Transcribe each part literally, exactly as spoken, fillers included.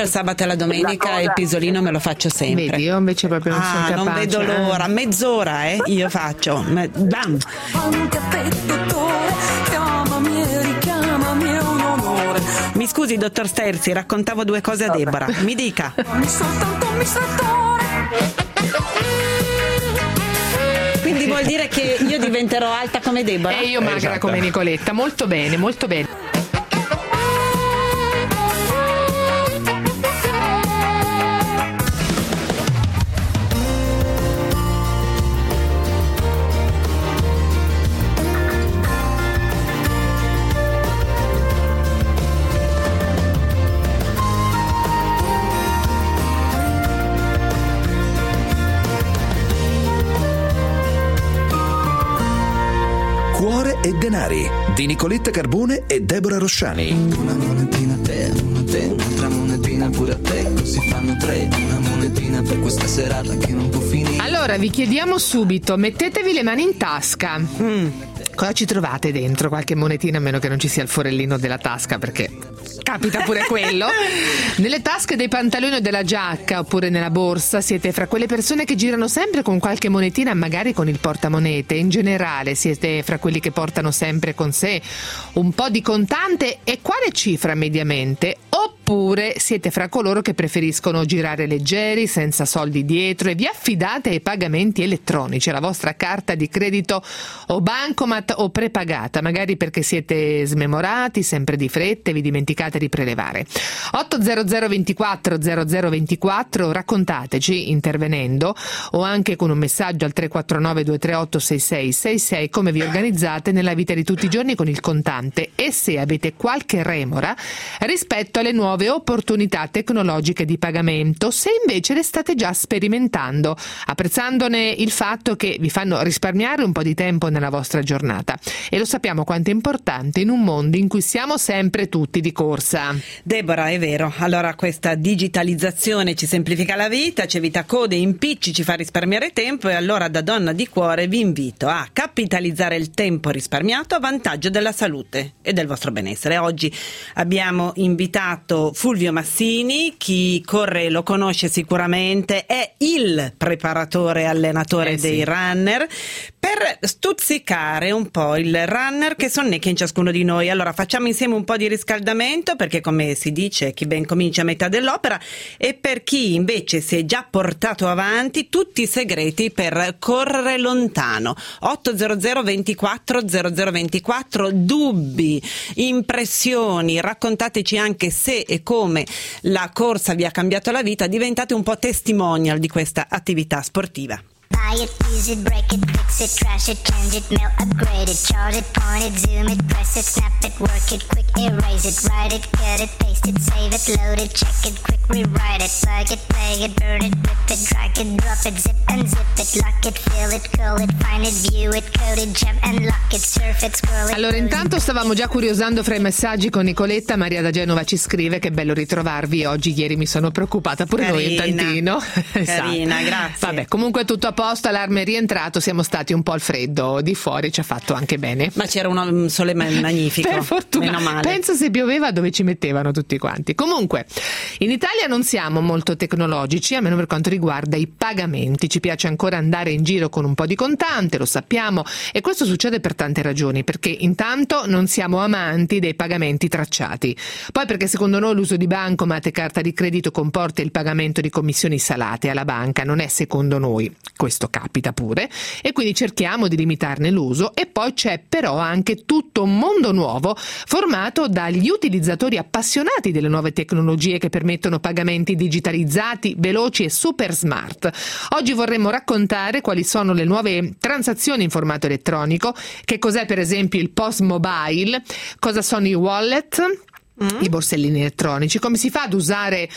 il sabato e la domenica cosa... il pisolino me lo faccio sempre. Vedi, io invece proprio non ah, sono capace. Non vedo l'ora, mezz'ora eh, io faccio. Bam! Mi scusi, dottor Sterzi, raccontavo due cose a Deborah. Mi dica. Quindi vuol dire che io diventerò alta come Deborah? E io magra esatto. come Nicoletta. Molto bene, molto bene. Cuore e denari di Nicoletta Carbone e Deborah Rosciani. Una monetina a te, una a te, un'altra monetina pure a te, così fanno tre, una monetina per questa serata che non può finire. Allora vi chiediamo subito, mettetevi le mani in tasca. Mm. Cosa ci trovate dentro? Qualche monetina, a meno che non ci sia il forellino della tasca, perché capita pure quello. Nelle tasche dei pantaloni o della giacca, oppure nella borsa, siete fra quelle persone che girano sempre con qualche monetina, magari con il portamonete. In generale siete fra quelli che portano sempre con sé un po' di contante. E quale cifra mediamente? Oppure siete fra coloro che preferiscono girare leggeri, senza soldi dietro, e vi affidate ai pagamenti elettronici, alla vostra carta di credito o bancomat o prepagata, magari perché siete smemorati, sempre di fretta e vi dimenticate di prelevare. otto zero zero ventiquattro zero zero ventiquattro, raccontateci intervenendo o anche con un messaggio al tre quattro nove due tre otto sei sei sei sei come vi organizzate nella vita di tutti i giorni con il contante e se avete qualche remora rispetto alle nuove opportunità tecnologiche di pagamento, se invece le state già sperimentando, apprezzandone il fatto che vi fanno risparmiare un po' di tempo nella vostra giornata. E lo sappiamo quanto è importante in un mondo in cui siamo sempre tutti di corsa. Deborah, è vero. Allora questa digitalizzazione ci semplifica la vita, ci evita code, impicci, ci fa risparmiare tempo, e allora da donna di cuore vi invito a capitalizzare il tempo risparmiato a vantaggio della salute e del vostro benessere. Oggi abbiamo invitato Fulvio Massini, chi corre lo conosce sicuramente, è il preparatore allenatore eh sì. dei runner, per stuzzicare un po' il runner che sonnecchia in ciascuno di noi. Allora facciamo insieme un po' di riscaldamento, perché come si dice chi ben comincia a metà dell'opera, e per chi invece si è già portato avanti tutti i segreti per correre lontano. otto zero zero ventiquattro zero zero ventiquattro, dubbi, impressioni, raccontateci anche se e come la corsa vi ha cambiato la vita, diventate un po' testimonial di questa attività sportiva. Buy it, use it, break it, fix it, trash it, change it, mail, upgrade it, chart it, point it, zoom it, press it, snap it, work it, quick erase it, write it, cut it, paste it, save it, load it, check it, quick rewrite it, plug it, play it, burn it, rip it, drag it, drop it, zip and zip it, lock it, fill it, call it, find it, view it, code it, jump and lock it, surf it, scroll it. Allora intanto stavamo già curiosando fra i messaggi con Nicoletta. Maria da Genova ci scrive che bello ritrovarvi oggi, ieri mi sono preoccupata pure Carina. noi un tantino. Carina, grazie. Vabbè, comunque tutto a posto, allarme è rientrato, siamo stati un po' al freddo di fuori, ci ha fatto anche bene. Ma c'era un sole magnifico. Per fortuna. Meno male. Penso se pioveva dove ci mettevano tutti quanti. Comunque, in Italia non siamo molto tecnologici, almeno per quanto riguarda i pagamenti. Ci piace ancora andare in giro con un po' di contante, lo sappiamo, e questo succede per tante ragioni, perché intanto non siamo amanti dei pagamenti tracciati, poi perché secondo noi l'uso di bancomat e carta di credito comporta il pagamento di commissioni salate alla banca, non è secondo noi, questo capita pure, e quindi cerchiamo di limitarne l'uso. E poi c'è però anche tutto un mondo nuovo formato dagli utilizzatori appassionati delle nuove tecnologie che permettono pagamenti digitalizzati, veloci e super smart. Oggi vorremmo raccontare quali sono le nuove transazioni in formato elettronico, che cos'è per esempio il P O S Mobile, cosa sono i wallet, Mm. i borsellini elettronici, come si fa ad usare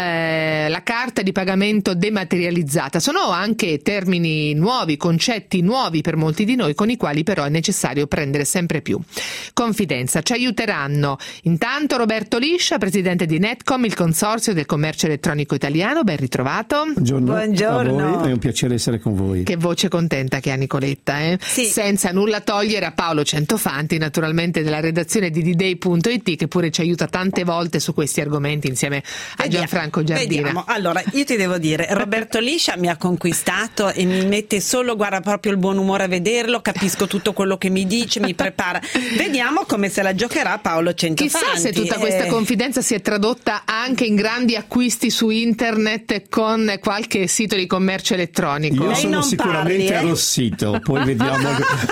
eh, la carta di pagamento dematerializzata. Sono anche termini nuovi, concetti nuovi per molti di noi, con i quali però è necessario prendere sempre più confidenza. Ci aiuteranno intanto Roberto Liscia, presidente di Netcom, il consorzio del commercio elettronico italiano. Ben ritrovato. Buongiorno, Buongiorno. a voi, è un piacere essere con voi. Che voce contenta che ha Nicoletta, eh? Sì. Senza nulla togliere a Paolo Centofanti, naturalmente della redazione di D Day punto it, che pure ci aiuta aiuta tante volte su questi argomenti insieme a Vediamo, Gianfranco Giardina. Vediamo. Allora, io ti devo dire, Roberto Liscia mi ha conquistato e mi mette solo, guarda, proprio il buon umore a vederlo, capisco tutto quello che mi dice, mi prepara. Vediamo come se la giocherà Paolo Centofanti. Chissà se tutta questa confidenza si è tradotta anche in grandi acquisti su internet con qualche sito di commercio elettronico. Io Lei sono non sicuramente parli, eh? arrossito, poi vediamo.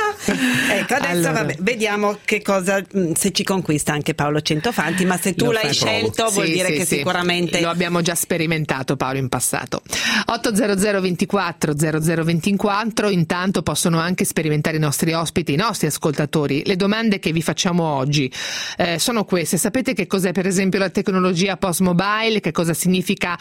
Ecco, adesso Allora. vabbè, vediamo che cosa, se ci conquista anche Paolo Centofanti, ma se tu Lo l'hai fai, scelto vuol Sì, dire sì, che sì. sicuramente lo abbiamo già sperimentato, Paolo, in passato. otto zero zero ventiquattro zero zero ventiquattro. Intanto possono anche sperimentare i nostri ospiti, i nostri ascoltatori. Le domande che vi facciamo oggi eh, sono queste: sapete che cos'è per esempio la tecnologia post mobile? Che cosa significa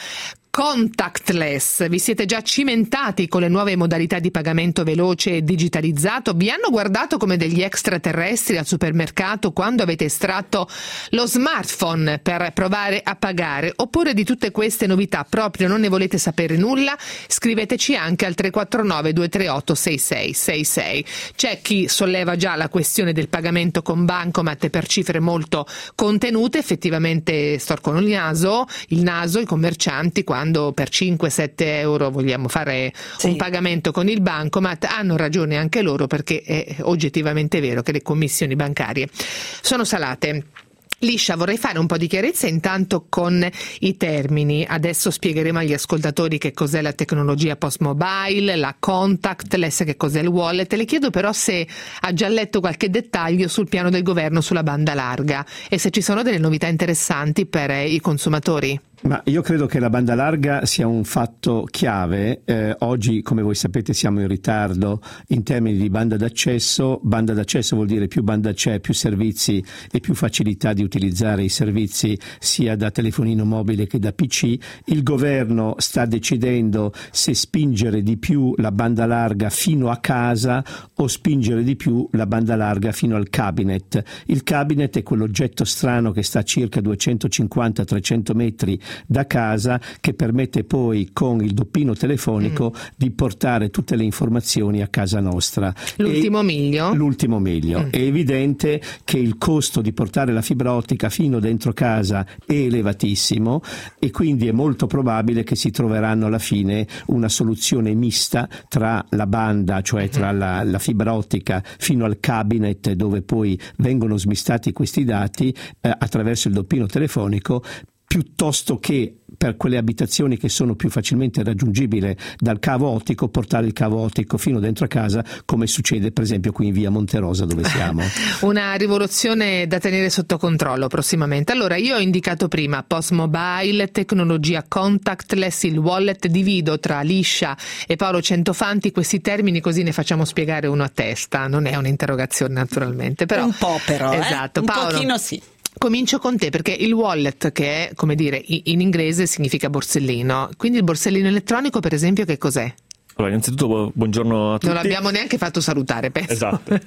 contactless? Vi siete già cimentati con le nuove modalità di pagamento veloce e digitalizzato? Vi hanno guardato come degli extraterrestri al supermercato quando avete estratto lo smartphone per provare a pagare? Oppure di tutte queste novità proprio non ne volete sapere nulla? Scriveteci anche al tre quattro nove due tre otto sei sei sei sei. C'è chi solleva già la questione del pagamento con bancomat per cifre molto contenute. Effettivamente storcono il naso, il naso i commercianti quando per cinque sette euro vogliamo fare Sì. un pagamento con il bancomat. Hanno ragione anche loro, perché è oggettivamente vero che le commissioni bancarie sono salate. Liscia, vorrei fare un po' di chiarezza intanto con i termini. Adesso spiegheremo agli ascoltatori che cos'è la tecnologia post mobile, la contactless, che cos'è il wallet. Le chiedo però se ha già letto qualche dettaglio sul piano del governo sulla banda larga e se ci sono delle novità interessanti per i consumatori. Ma io credo che la banda larga sia un fatto chiave. Eh, oggi, come voi sapete, siamo in ritardo in termini di banda d'accesso. Banda d'accesso vuol dire più banda c'è, più servizi e più facilità di utilizzare i servizi sia da telefonino mobile che da P C. Il governo sta decidendo se spingere di più la banda larga fino a casa o spingere di più la banda larga fino al cabinet. Il cabinet è quell'oggetto strano che sta a circa duecentocinquanta trecento metri da casa, che permette poi con il doppino telefonico mm. di portare tutte le informazioni a casa nostra. L'ultimo e miglio? L'ultimo miglio. Mm. È evidente che il costo di portare la fibra ottica fino dentro casa è elevatissimo e quindi è molto probabile che si troveranno alla fine una soluzione mista tra la banda, cioè tra la, la fibra ottica fino al cabinet dove poi vengono smistati questi dati eh, attraverso il doppino telefonico, piuttosto che per quelle abitazioni che sono più facilmente raggiungibili dal cavo ottico portare il cavo ottico fino dentro a casa, come succede per esempio qui in via Monterosa dove siamo. Una rivoluzione da tenere sotto controllo prossimamente. Allora, io ho indicato prima post mobile, tecnologia contactless, il wallet. Divido tra Liscia e Paolo Centofanti questi termini, così ne facciamo spiegare uno a testa. Non è un'interrogazione naturalmente, però un po' però, esatto. eh? Un Paolo, pochino sì. comincio con te, perché il wallet, che è, come dire, in inglese significa borsellino, quindi il borsellino elettronico per esempio che cos'è? Allora, innanzitutto buongiorno a tutti. Non l'abbiamo neanche fatto salutare, penso. Esatto.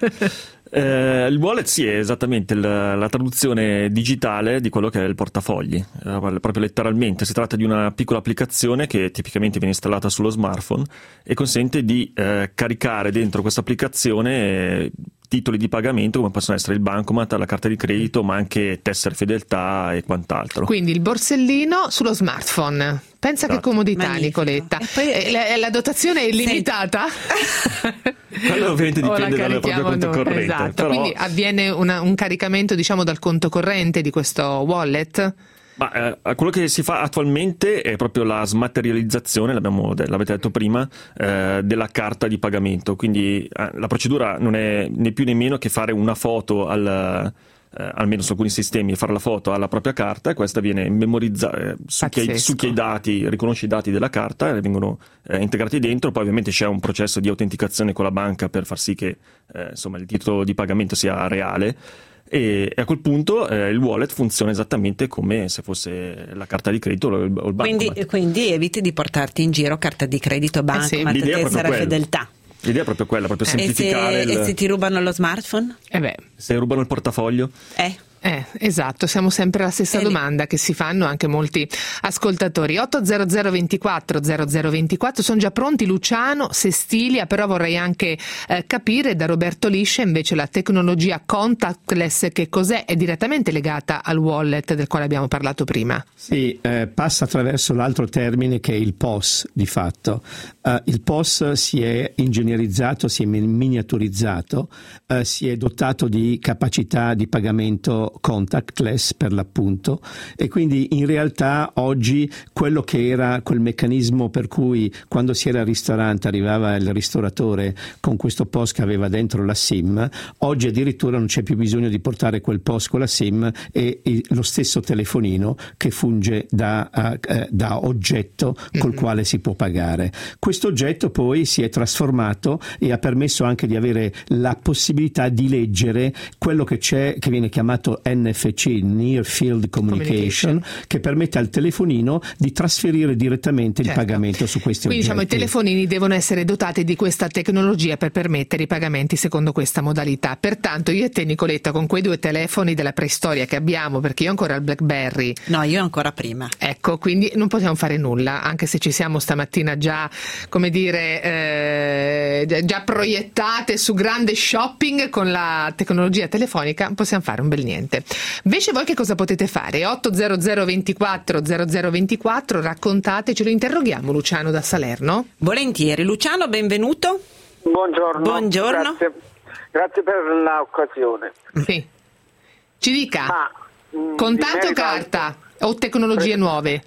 Eh, il wallet sì, è esattamente la, la traduzione digitale di quello che è il portafogli, eh, proprio letteralmente. Si tratta di una piccola applicazione che tipicamente viene installata sullo smartphone e consente di eh, caricare dentro questa applicazione eh, titoli di pagamento come possono essere il bancomat, la carta di credito, ma anche tessere fedeltà e quant'altro. Quindi il borsellino sullo smartphone. Pensa Esatto. che comodità, Magnifico. Nicoletta. E poi- Eh, la, la dotazione è illimitata? Quello ovviamente O la dipende dal proprio carichiamo conto noi? corrente. Esatto, però... quindi avviene una, un caricamento, diciamo, dal conto corrente di questo wallet? Ma eh, quello che si fa attualmente è proprio la smaterializzazione, l'abbiamo, l'avete detto prima, eh, della carta di pagamento. Quindi eh, la procedura non è né più né meno che fare una foto al... Eh, almeno su alcuni sistemi, fare la foto alla propria carta, e questa viene memorizzata, eh, succhia, succhia i dati, riconosce i dati della carta e vengono eh, integrati dentro. Poi ovviamente c'è un processo di autenticazione con la banca per far sì che eh, insomma il titolo di pagamento sia reale. E a quel punto eh, il wallet funziona esattamente come se fosse la carta di credito o il, o il Quindi, bancomat. quindi eviti di portarti in giro carta di credito, bancomat, L'idea è proprio tessera quella. fedeltà. L'idea è proprio quella, proprio E se, semplificare il... e se ti rubano lo smartphone? Eh beh, se rubano il portafoglio? Eh. Eh, esatto, siamo sempre alla stessa E domanda che si fanno anche molti ascoltatori. otto zero zero ventiquattro zero zero ventiquattro, sono già pronti Luciano, Sestilia, però vorrei anche eh, capire da Roberto Liscia invece la tecnologia contactless che cos'è, è direttamente legata al wallet del quale abbiamo parlato prima. Sì, eh, passa attraverso l'altro termine che è il P O S di fatto. Uh, il P O S si è ingegnerizzato, si è miniaturizzato, uh, si è dotato di capacità di pagamento contactless per l'appunto, e quindi in realtà oggi quello che era quel meccanismo per cui quando si era al ristorante arrivava il ristoratore con questo P O S che aveva dentro la SIM, oggi addirittura non c'è più bisogno di portare quel P O S con la SIM e il, lo stesso telefonino che funge da, uh, da oggetto col mm-hmm. quale si può pagare. Questo oggetto poi si è trasformato e ha permesso anche di avere la possibilità di leggere quello che c'è, che viene chiamato N F C, Near Field Communication, Communication, che permette al telefonino di trasferire direttamente certo. il pagamento su questi Quindi oggetti. Diciamo i telefonini devono essere dotati di questa tecnologia per permettere i pagamenti secondo questa modalità. Pertanto io e te, Nicoletta, con quei due telefoni della preistoria che abbiamo, perché io ho ancora il BlackBerry. No, io ancora prima. Ecco, quindi non possiamo fare nulla, anche se ci siamo stamattina già, come dire, eh, già proiettate su grande shopping con la tecnologia telefonica, non possiamo fare un bel niente. Invece voi che cosa potete fare? otto zero zero ventiquattro zero zero ventiquattro, raccontatecelo, interroghiamo Luciano da Salerno. Volentieri. Luciano, benvenuto. Buongiorno. Buongiorno. Grazie, Grazie per l'occasione. Sì. Ci dica, Ma, mh, contanti o merito... carta o tecnologie nuove?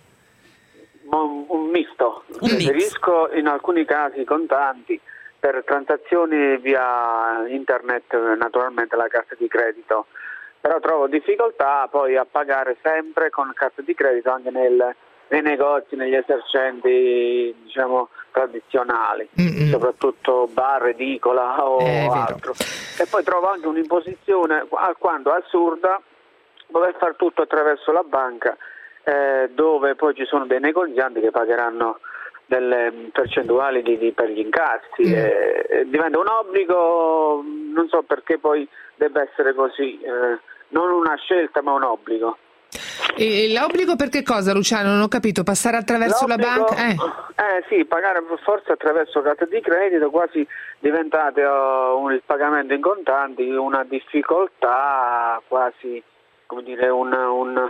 Un, un misto. Un Preferisco in alcuni casi contanti, per transazioni via internet naturalmente la carta di credito. Però trovo difficoltà poi a pagare sempre con carta di credito anche nel, nei negozi, negli esercenti diciamo tradizionali, Mm-mm. soprattutto bar, edicola o eh, altro. E poi trovo anche un'imposizione alquanto assurda dover fare tutto attraverso la banca, eh, dove poi ci sono dei negozianti che pagheranno delle percentuali di, di, per gli incassi. Mm. E, e diventa un obbligo, non so perché poi debba essere così. Eh, Non una scelta ma un obbligo. E l'obbligo per che cosa, Luciano? Non ho capito, passare attraverso l'obbligo, la banca? Eh. eh sì, pagare forse attraverso carta di credito, quasi diventate uh, un, il pagamento in contanti una difficoltà, quasi come dire una, un,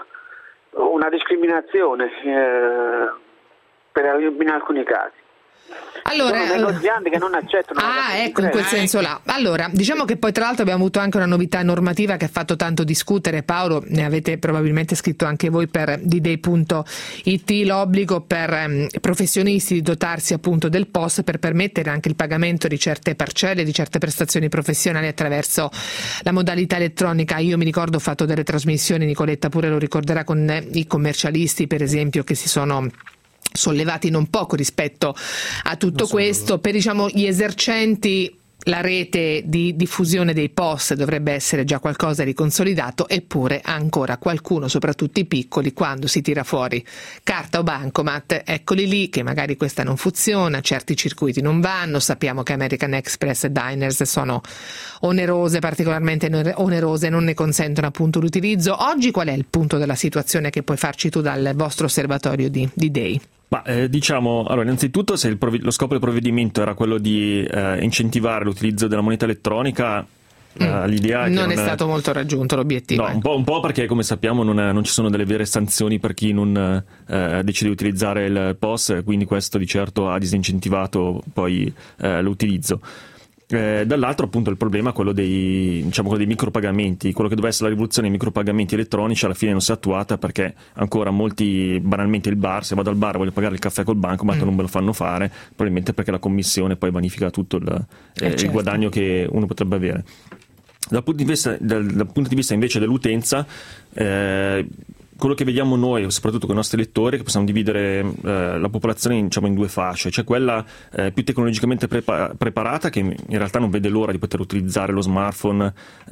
una discriminazione eh, per, in alcuni casi. Allora, sono negozianti che non accettano. Ah, ecco, in quel senso là. Allora, diciamo che poi tra l'altro abbiamo avuto anche una novità normativa che ha fatto tanto discutere. Paolo, ne avete probabilmente scritto anche voi per D Day punto it, l'obbligo per um, professionisti di dotarsi appunto del P O S per permettere anche il pagamento di certe parcelle, di certe prestazioni professionali attraverso la modalità elettronica. Io mi ricordo, ho fatto delle trasmissioni, Nicoletta pure lo ricorderà, con i commercialisti per esempio, che si sono sollevati non poco rispetto a tutto questo. Per diciamo gli esercenti la rete di diffusione dei P O S dovrebbe essere già qualcosa di consolidato, eppure ancora qualcuno, soprattutto i piccoli, quando si tira fuori carta o bancomat, eccoli lì che magari questa non funziona, certi circuiti non vanno, sappiamo che American Express e Diners sono onerose, particolarmente onerose, non ne consentono appunto l'utilizzo. Oggi qual è il punto della situazione che puoi farci tu dal vostro osservatorio di, di Day? Ma eh, diciamo, allora innanzitutto se il provve- lo scopo del provvedimento era quello di eh, incentivare l'utilizzo della moneta elettronica, mm. eh, l'idea è non che è non stato molto raggiunto l'obiettivo. No, un po', un po' perché come sappiamo non, è, non ci sono delle vere sanzioni per chi non eh, decide di utilizzare il P O S, quindi questo di certo ha disincentivato poi eh, l'utilizzo. Eh, dall'altro appunto il problema è quello dei, diciamo, quello dei micropagamenti, quello che doveva essere la rivoluzione dei micropagamenti elettronici alla fine non si è attuata perché ancora molti, banalmente il bar, se vado al bar e voglio pagare il caffè col banco ma mm. non me lo fanno fare, probabilmente perché la commissione poi vanifica tutto il, eh, eh, certo. il guadagno che uno potrebbe avere. Dal punto di vista, dal, dal punto di vista invece dell'utenza, eh, quello che vediamo noi, soprattutto con i nostri lettori, è che possiamo dividere eh, la popolazione in, diciamo, in due fasce. C'è quella eh, più tecnologicamente prepa- preparata, che in realtà non vede l'ora di poter utilizzare lo smartphone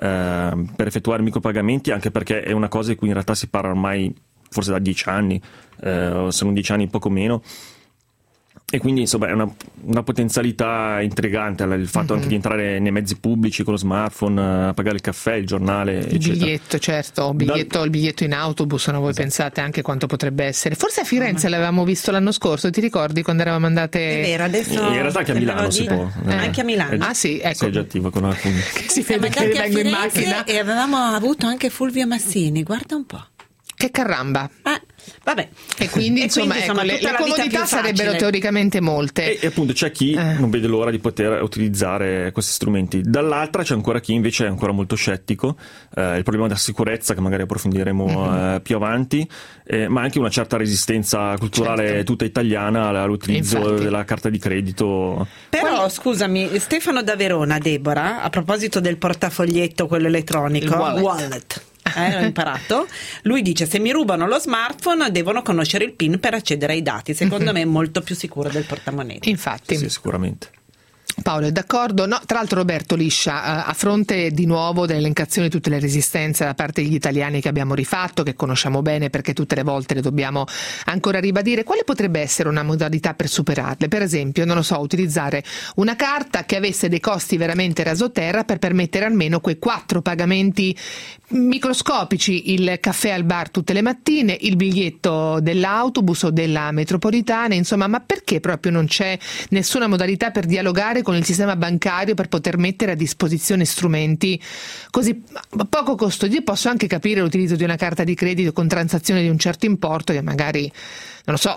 eh, per effettuare micropagamenti, anche perché è una cosa di cui in realtà si parla ormai forse da dieci anni, eh, se non dieci anni poco meno. E quindi insomma è una, una potenzialità intrigante il fatto mm-hmm. anche di entrare nei mezzi pubblici con lo smartphone, a pagare il caffè, il giornale, il eccetera. biglietto, certo, il biglietto, Dal... il biglietto in autobus, no? Voi esatto. pensate anche quanto potrebbe essere. Forse a Firenze mm-hmm. l'avevamo visto l'anno scorso, ti ricordi quando eravamo andate? È vero, adesso in realtà anche a Milano si può. Eh. Anche a Milano. Ah sì, ecco. Sei già attivo con alcuni. Si vede che vengo in macchina. E avevamo avuto anche Fulvio Massini, guarda un po'. Che caramba. Eh, vabbè. E quindi e insomma, quindi, insomma ecco, le, le comodità sarebbero teoricamente molte. E, e appunto c'è chi eh. non vede l'ora di poter utilizzare questi strumenti. Dall'altra c'è ancora chi invece è ancora molto scettico, eh, il problema della sicurezza che magari approfondiremo mm-hmm. eh, più avanti, eh, ma anche una certa resistenza culturale certo. tutta italiana all'utilizzo Infatti. della carta di credito. Però scusami, Stefano da Verona, Deborah, a proposito del portafoglietto, quello elettronico, il wallet, wallet. Eh, ho imparato. Lui dice: se mi rubano lo smartphone devono conoscere il PIN per accedere ai dati. Secondo mm-hmm. me è molto più sicuro del portamonete. Infatti sì, sicuramente. Paolo è d'accordo? No, tra l'altro Roberto Liscia, a fronte di nuovo dell'elencazione di tutte le resistenze da parte degli italiani che abbiamo rifatto, che conosciamo bene perché tutte le volte le dobbiamo ancora ribadire, quale potrebbe essere una modalità per superarle? Per esempio, non lo so, utilizzare una carta che avesse dei costi veramente rasoterra per permettere almeno quei quattro pagamenti microscopici, il caffè al bar tutte le mattine, il biglietto dell'autobus o della metropolitana, insomma, ma perché proprio non c'è nessuna modalità per dialogare con il sistema bancario per poter mettere a disposizione strumenti così poco costosi? Io posso anche capire l'utilizzo di una carta di credito con transazioni di un certo importo che magari, non lo so,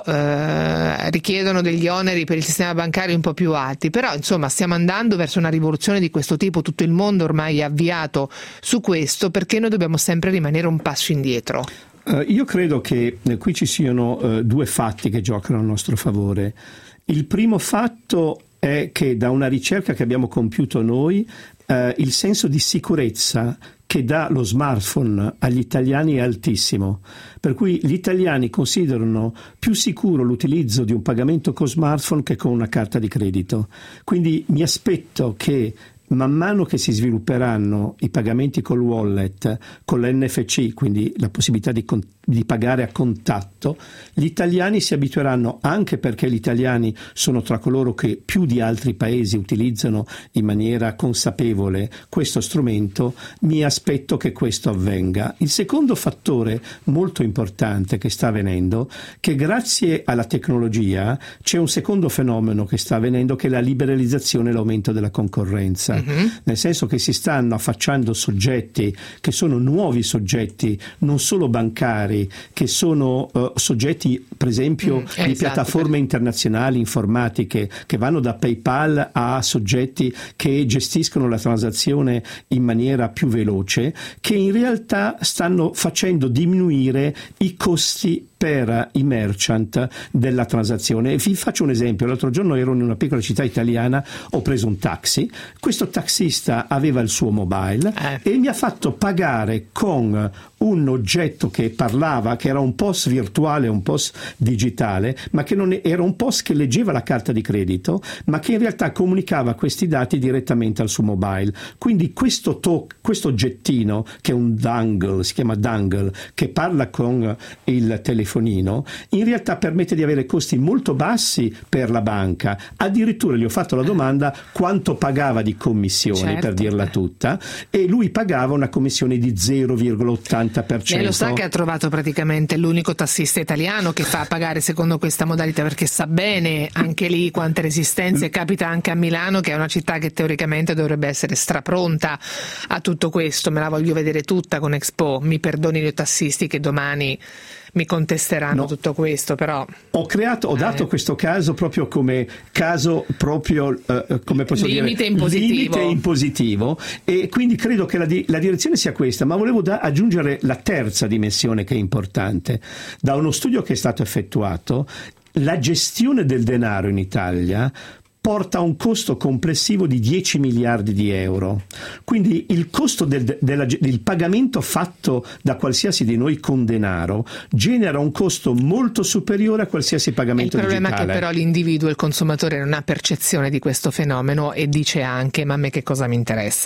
eh, richiedono degli oneri per il sistema bancario un po' più alti, però insomma stiamo andando verso una rivoluzione di questo tipo, tutto il mondo ormai è avviato su questo, perché noi dobbiamo sempre rimanere un passo indietro? Uh, io credo che eh, qui ci siano uh, due fatti che giocano a nostro favore. Il primo fatto è che da una ricerca che abbiamo compiuto noi, eh, il senso di sicurezza che dà lo smartphone agli italiani è altissimo, per cui gli italiani considerano più sicuro l'utilizzo di un pagamento con smartphone che con una carta di credito. Quindi mi aspetto che man mano che si svilupperanno i pagamenti col wallet, con l'N F C, quindi la possibilità di, con- di pagare a contatto, gli italiani si abitueranno, anche perché gli italiani sono tra coloro che più di altri paesi utilizzano in maniera consapevole questo strumento. Mi aspetto che questo avvenga. Il secondo fattore molto importante che sta avvenendo, che grazie alla tecnologia c'è un secondo fenomeno che sta avvenendo, che è la liberalizzazione e l'aumento della concorrenza. Mm-hmm. Nel senso che si stanno affacciando soggetti che sono nuovi soggetti, non solo bancari, che sono uh, soggetti per esempio mm, di esatto, piattaforme per... internazionali informatiche, che vanno da PayPal a soggetti che gestiscono la transazione in maniera più veloce, che in realtà stanno facendo diminuire i costi per i merchant della transazione. Vi faccio un esempio: l'altro giorno ero in una piccola città italiana, ho preso un taxi, questo taxista aveva il suo mobile eh. e mi ha fatto pagare con un oggetto che parlava, che era un P O S virtuale, un P O S digitale, ma che non era un P O S che leggeva la carta di credito, ma che in realtà comunicava questi dati direttamente al suo mobile. Quindi questo, to- questo oggettino, che è un dangle, si chiama dangle, che parla con il telefonino, in realtà permette di avere costi molto bassi per la banca. Addirittura gli ho fatto la domanda quanto pagava di commissioni, certo, per dirla tutta, e lui pagava una commissione di zero virgola ottanta per cento. E lo sa che ha trovato praticamente l'unico tassista italiano che fa pagare secondo questa modalità, perché sa bene anche lì quante resistenze. Capita anche a Milano, che è una città che teoricamente dovrebbe essere strapronta a tutto questo. Me la voglio vedere tutta con Expo, mi perdonino i tassisti che domani mi contesteranno no. tutto questo, però ho creato, ho dato eh. questo caso proprio come caso proprio uh, come posso limite dire in positivo. limite in positivo, e quindi credo che la, di- la direzione sia questa. Ma volevo da- aggiungere la terza dimensione che è importante. Da uno studio che è stato effettuato, la gestione del denaro in Italia porta a un costo complessivo di dieci miliardi di euro. Quindi il costo del, della, del pagamento fatto da qualsiasi di noi con denaro genera un costo molto superiore a qualsiasi pagamento digitale. Il problema digitale. È che però l'individuo, il consumatore, non ha percezione di questo fenomeno e dice anche: ma a me che cosa mi interessa?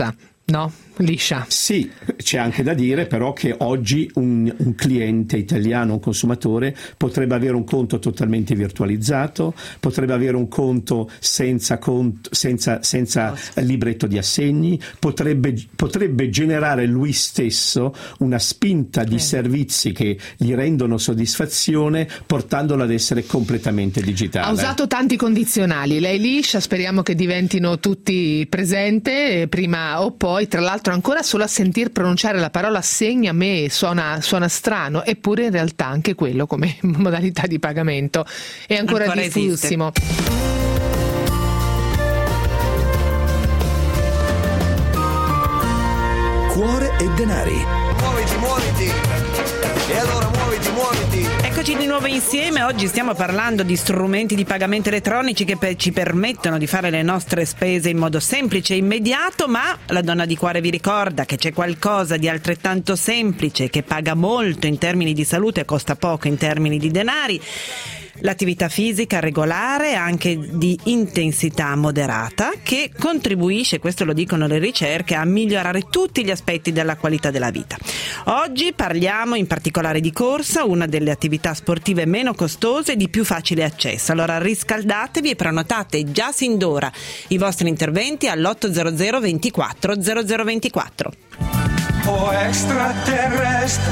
no? Liscia. Sì, c'è anche da dire però che oggi un, un cliente italiano, un consumatore, potrebbe avere un conto totalmente virtualizzato, potrebbe avere un conto senza, conto, senza, senza libretto di assegni, potrebbe, potrebbe generare lui stesso una spinta di eh. servizi che gli rendono soddisfazione, portandolo ad essere completamente digitale. Ha usato tanti condizionali, lei Liscia, speriamo che diventino tutti presente prima o poi. Tra l'altro ancora solo a sentir pronunciare la parola assegni a me suona, suona strano, eppure in realtà anche quello come modalità di pagamento è ancora, ancora diffusissimo. Cuore e denari. Muoviti, muoviti. E allora muoviti, muoviti. Eccoci di nuovo insieme. Oggi stiamo parlando di strumenti di pagamento elettronici che per, ci permettono di fare le nostre spese in modo semplice e immediato, ma la donna di cuore vi ricorda che c'è qualcosa di altrettanto semplice, che paga molto in termini di salute e costa poco in termini di denari. L'attività fisica regolare, anche di intensità moderata, che contribuisce, questo lo dicono le ricerche, a migliorare tutti gli aspetti della qualità della vita. Oggi parliamo in particolare di corsa, una delle attività sportive meno costose e di più facile accesso. Allora riscaldatevi e prenotate già sin d'ora i vostri interventi all'otto zero zero ventiquattro zero zero ventiquattro. Oh extraterrestre,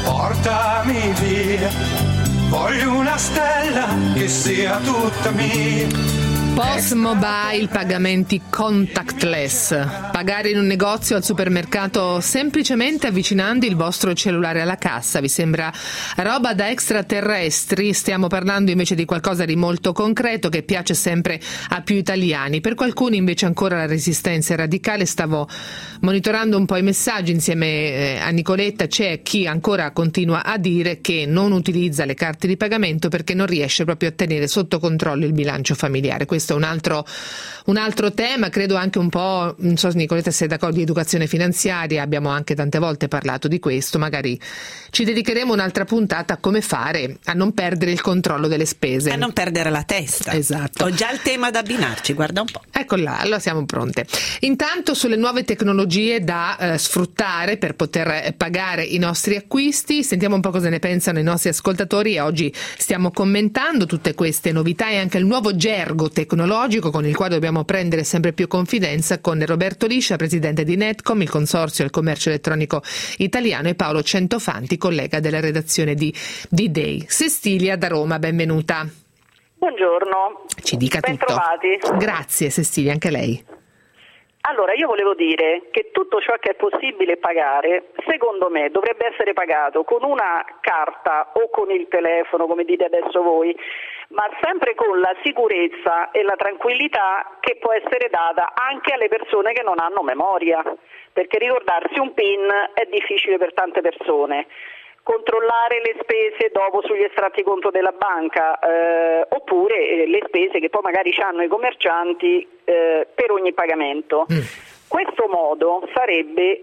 portami via. Voglio una stella che sia tutta mia. Post Mobile, pagamenti contactless. Pagare in un negozio o al supermercato semplicemente avvicinando il vostro cellulare alla cassa. Vi sembra roba da extraterrestri? Stiamo parlando invece di qualcosa di molto concreto che piace sempre a più italiani. Per qualcuno invece ancora la resistenza è radicale. Stavo monitorando un po' i messaggi insieme a Nicoletta. C'è chi ancora continua a dire che non utilizza le carte di pagamento perché non riesce proprio a tenere sotto controllo il bilancio familiare. Questo è un altro, un altro tema, credo anche un po', non so Nicoletta se sei d'accordo, di educazione finanziaria. Abbiamo anche tante volte parlato di questo, magari ci dedicheremo un'altra puntata a come fare a non perdere il controllo delle spese, a non perdere la testa. Esatto. Ho già il tema da abbinarci, guarda un po'. Ecco là, allora siamo pronte. Intanto sulle nuove tecnologie da eh, sfruttare per poter pagare i nostri acquisti, sentiamo un po' cosa ne pensano i nostri ascoltatori e oggi stiamo commentando tutte queste novità e anche il nuovo gergo tecnologico con il quale dobbiamo prendere sempre più confidenza con Roberto Liscia, presidente di Netcom, il consorzio del commercio elettronico italiano, e Paolo Centofanti, collega della redazione di D-Day. Sestilia da Roma, benvenuta. Buongiorno. Ci dica ben tutto. Trovati. Grazie Sestilia, anche lei. Allora, io volevo dire che tutto ciò che è possibile pagare, secondo me, dovrebbe essere pagato con una carta o con il telefono, come dite adesso voi, ma sempre con la sicurezza e la tranquillità che può essere data anche alle persone che non hanno memoria, perché ricordarsi un PIN è difficile per tante persone. Controllare le spese dopo sugli estratti conto della banca eh, oppure eh, le spese che poi magari hanno i commercianti eh, per ogni pagamento. Mm. Questo modo sarebbe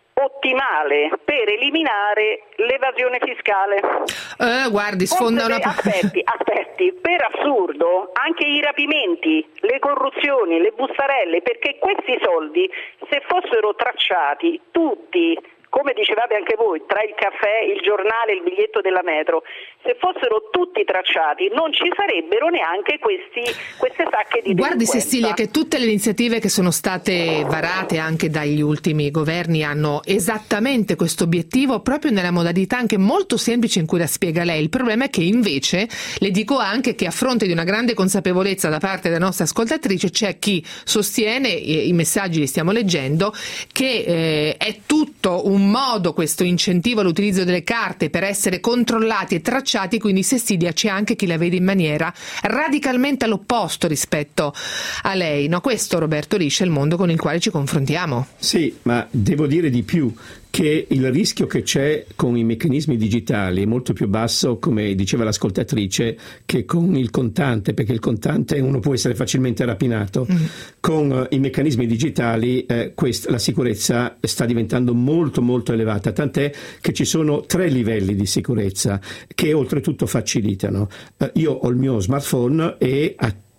ottimale per eliminare l'evasione fiscale. Eh, guardi, sfonda una... Aspetti, aspetti, per assurdo anche i rapimenti, le corruzioni, le bustarelle, perché questi soldi, se fossero tracciati tutti, come dicevate anche voi, tra il caffè, il giornale, il biglietto della metro, se fossero tutti tracciati non ci sarebbero neanche questi, queste sacche di delinquenza. Guardi Cecilia che tutte le iniziative che sono state varate anche dagli ultimi governi hanno esattamente questo obiettivo, proprio nella modalità anche molto semplice in cui la spiega lei. Il problema è che invece le dico anche che a fronte di una grande consapevolezza da parte della nostra ascoltatrice c'è chi sostiene, i messaggi li stiamo leggendo, che eh, è tutto un modo questo incentivo all'utilizzo delle carte per essere controllati e tracciati, quindi Cecilia c'è anche chi la vede in maniera radicalmente all'opposto rispetto a lei, no? Questo Roberto Liscia è il mondo con il quale ci confrontiamo. Sì, ma devo dire di più, che il rischio che c'è con i meccanismi digitali è molto più basso, come diceva l'ascoltatrice, che con il contante, perché il contante uno può essere facilmente rapinato. Mm. Con uh, i meccanismi digitali eh, quest- la sicurezza sta diventando molto molto elevata, tant'è che ci sono tre livelli di sicurezza che oltretutto facilitano. Uh, io ho il mio smartphone e a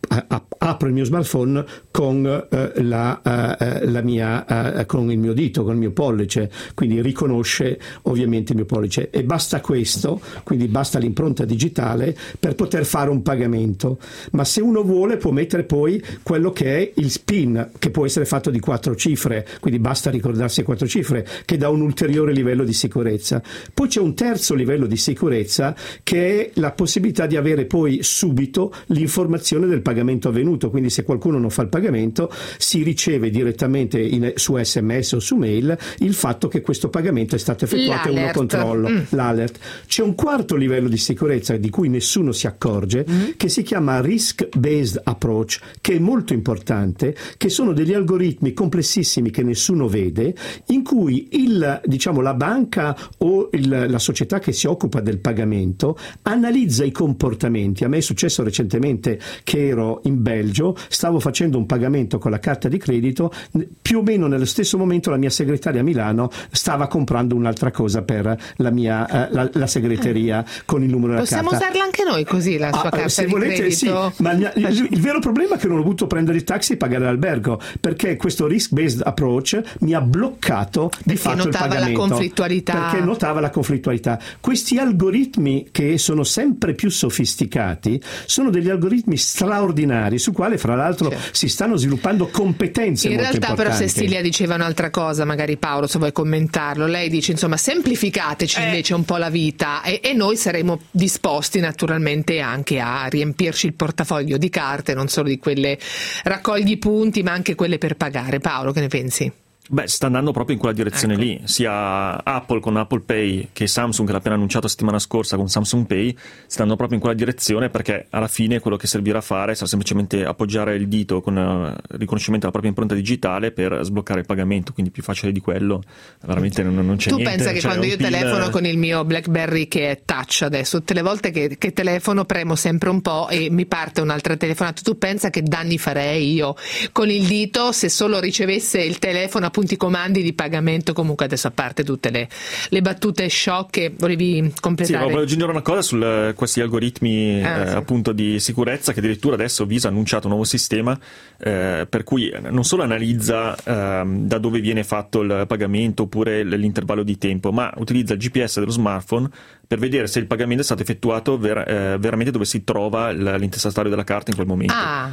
apro il mio smartphone con eh, la, eh, la mia, eh, con il mio dito, con il mio pollice, quindi riconosce ovviamente il mio pollice, e basta questo, quindi basta l'impronta digitale per poter fare un pagamento. Ma se uno vuole può mettere poi quello che è il PIN, che può essere fatto di quattro cifre, quindi basta ricordarsi quattro cifre, che dà un ulteriore livello di sicurezza. Poi c'è un terzo livello di sicurezza, che è la possibilità di avere poi subito l'informazione del pagamento avvenuto, quindi se qualcuno non fa il pagamento si riceve direttamente in, su sms o su mail il fatto che questo pagamento è stato effettuato, e uno controllo mm. l'alert. C'è un quarto livello di sicurezza di cui nessuno si accorge, mm. che si chiama risk based approach, che è molto importante, che sono degli algoritmi complessissimi che nessuno vede, in cui il, diciamo, la banca o il, la società che si occupa del pagamento analizza i comportamenti. A me è successo recentemente che ero in Belgio, stavo facendo un pagamento con la carta di credito, più o meno nello stesso momento la mia segretaria a Milano stava comprando un'altra cosa per la mia eh, la, la segreteria con il numero della Possiamo carta. Possiamo usarla anche noi così la sua ah, carta se di volete, credito? Sì, ma il, il, il vero problema è che non ho voluto prendere il taxi e pagare l'albergo, perché questo risk based approach mi ha bloccato di perché fatto il pagamento, la conflittualità. perché notava la conflittualità. Questi algoritmi, che sono sempre più sofisticati, sono degli algoritmi straordinari su quali fra l'altro sì. si stanno sviluppando competenze in molto realtà importanti. Però Cecilia diceva un'altra cosa, magari Paolo se vuoi commentarlo. Lei dice insomma semplificateci eh. invece un po' la vita, e, e noi saremo disposti naturalmente anche a riempirci il portafoglio di carte, non solo di quelle raccogli punti ma anche quelle per pagare. Paolo, che ne pensi? Beh, sta andando proprio in quella direzione ecco. lì, sia Apple con Apple Pay che Samsung, che l'ha appena annunciato settimana scorsa con Samsung Pay, stanno proprio in quella direzione, perché alla fine quello che servirà a fare sarà semplicemente appoggiare il dito con uh, riconoscimento della propria impronta digitale per sbloccare il pagamento, quindi più facile di quello veramente non, non c'è tu niente. Tu pensa che cioè, quando io pin... telefono con il mio BlackBerry che è touch adesso, tutte le volte che, che telefono premo sempre un po' e mi parte un'altra telefonata, tu pensa che danni farei io con il dito se solo ricevesse il telefono a punti comandi di pagamento? Comunque adesso, a parte tutte le, le battute sciocche, volevi completare? Sì, volevo aggiungere una cosa su questi algoritmi ah, eh, sì. appunto di sicurezza, che addirittura adesso Visa ha annunciato un nuovo sistema eh, per cui non solo analizza eh, da dove viene fatto il pagamento oppure l'intervallo di tempo, ma utilizza il G P S dello smartphone per vedere se il pagamento è stato effettuato ver- eh, veramente dove si trova l'intestatario della carta in quel momento. Ah.